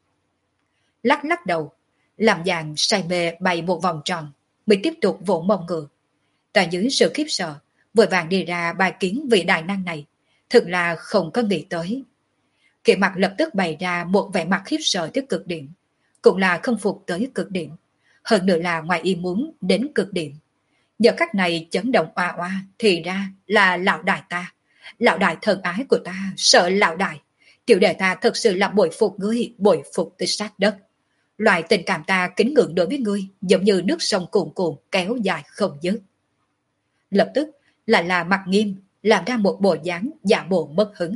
Lắc lắc đầu, làm dạng say mê bay một vòng tròn, mới tiếp tục vỗ mông ngựa. Tại dưới sự khiếp sợ, vội vàng đi ra bài kiến vị đại năng này, thực là không có nghĩ tới. Kỳ mặt lập tức bày ra một vẻ mặt khiếp sợ tới cực điểm, cũng là không phục tới cực điểm, hơn nữa là ngoài ý muốn đến cực điểm. Giờ khắc này chấn động oa oa thì ra là lão đại ta, lão đại thần ái của ta, sợ lão đại. Tiểu đệ ta thật sự là bội phục ngươi, bội phục tới sát đất. Loại tình cảm ta kính ngưỡng đối với ngươi giống như nước sông cuồn cuộn kéo dài không dứt. Lập tức lại là mặt nghiêm, làm ra một bộ dáng giả bộ mất hứng.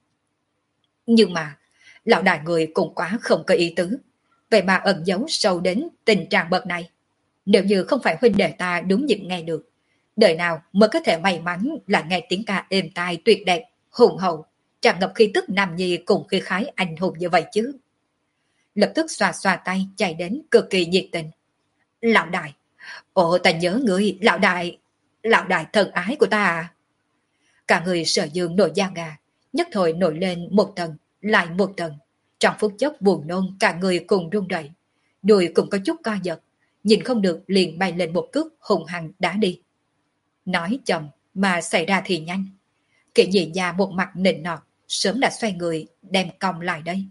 Nhưng mà lão đại người cũng quá không có ý tứ, vậy mà ẩn giấu sâu đến tình trạng bậc này. Nếu như không phải huynh đệ ta đúng dịp nghe được, đời nào mới có thể may mắn là nghe tiếng ca êm tai tuyệt đẹp, hùng hậu, tràn ngập khí tức nam nhi cùng khí khái anh hùng như vậy chứ. Lập tức xoa xoa tay chạy đến cực kỳ nhiệt tình. Lão đại, ồ ta nhớ người, lão đại, lão đại thần ái của ta à. Cả người Sở Dương nổi da gà, nhất thời nổi lên một tầng, lại một tầng. Trong phút chốc buồn nôn cả người cùng run rẩy, đùi cũng có chút co giật, nhìn không được liền bay lên một cước hùng hăng đá đi. Nói chậm mà xảy ra thì nhanh. Kỵ nhị gia một mặt nịnh nọt, sớm đã xoay người đem cong lại đây.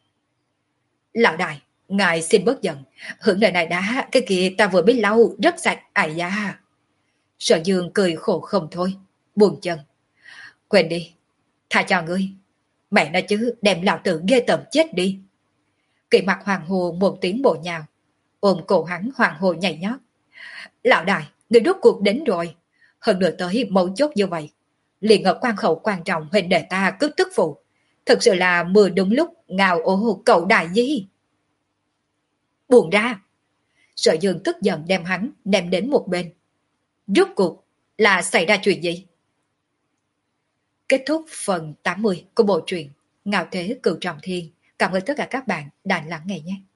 Lão đại, ngài xin bớt giận, hưởng lời này đã, cái kia ta vừa biết lâu, rất sạch, ai da. Sở Dương cười khổ không thôi, buồn chân. Quên đi, tha cho ngươi. Mẹ nói chứ, đem lão tử ghê tởm chết đi. Kỵ mặt hoàng hồ một tiếng bộ nhào, ôm cổ hắn hoàng hồ nhảy nhót. Lão đại, người rốt cuộc đến rồi. Hơn nữa tới mấu chốt như vậy, liền ở quan khẩu quan trọng huynh đệ ta cướp tức phụ. Thực sự là mưa đúng lúc, ngào ố cậu đại gì. Buồn ra. Sở Dương tức giận đem hắn ném đến một bên. Rốt cuộc là xảy ra chuyện gì? Kết thúc phần tám mươi của bộ truyện Ngạo Thế Cửu Trọng Thiên. Cảm ơn tất cả các bạn đã lắng nghe nhé.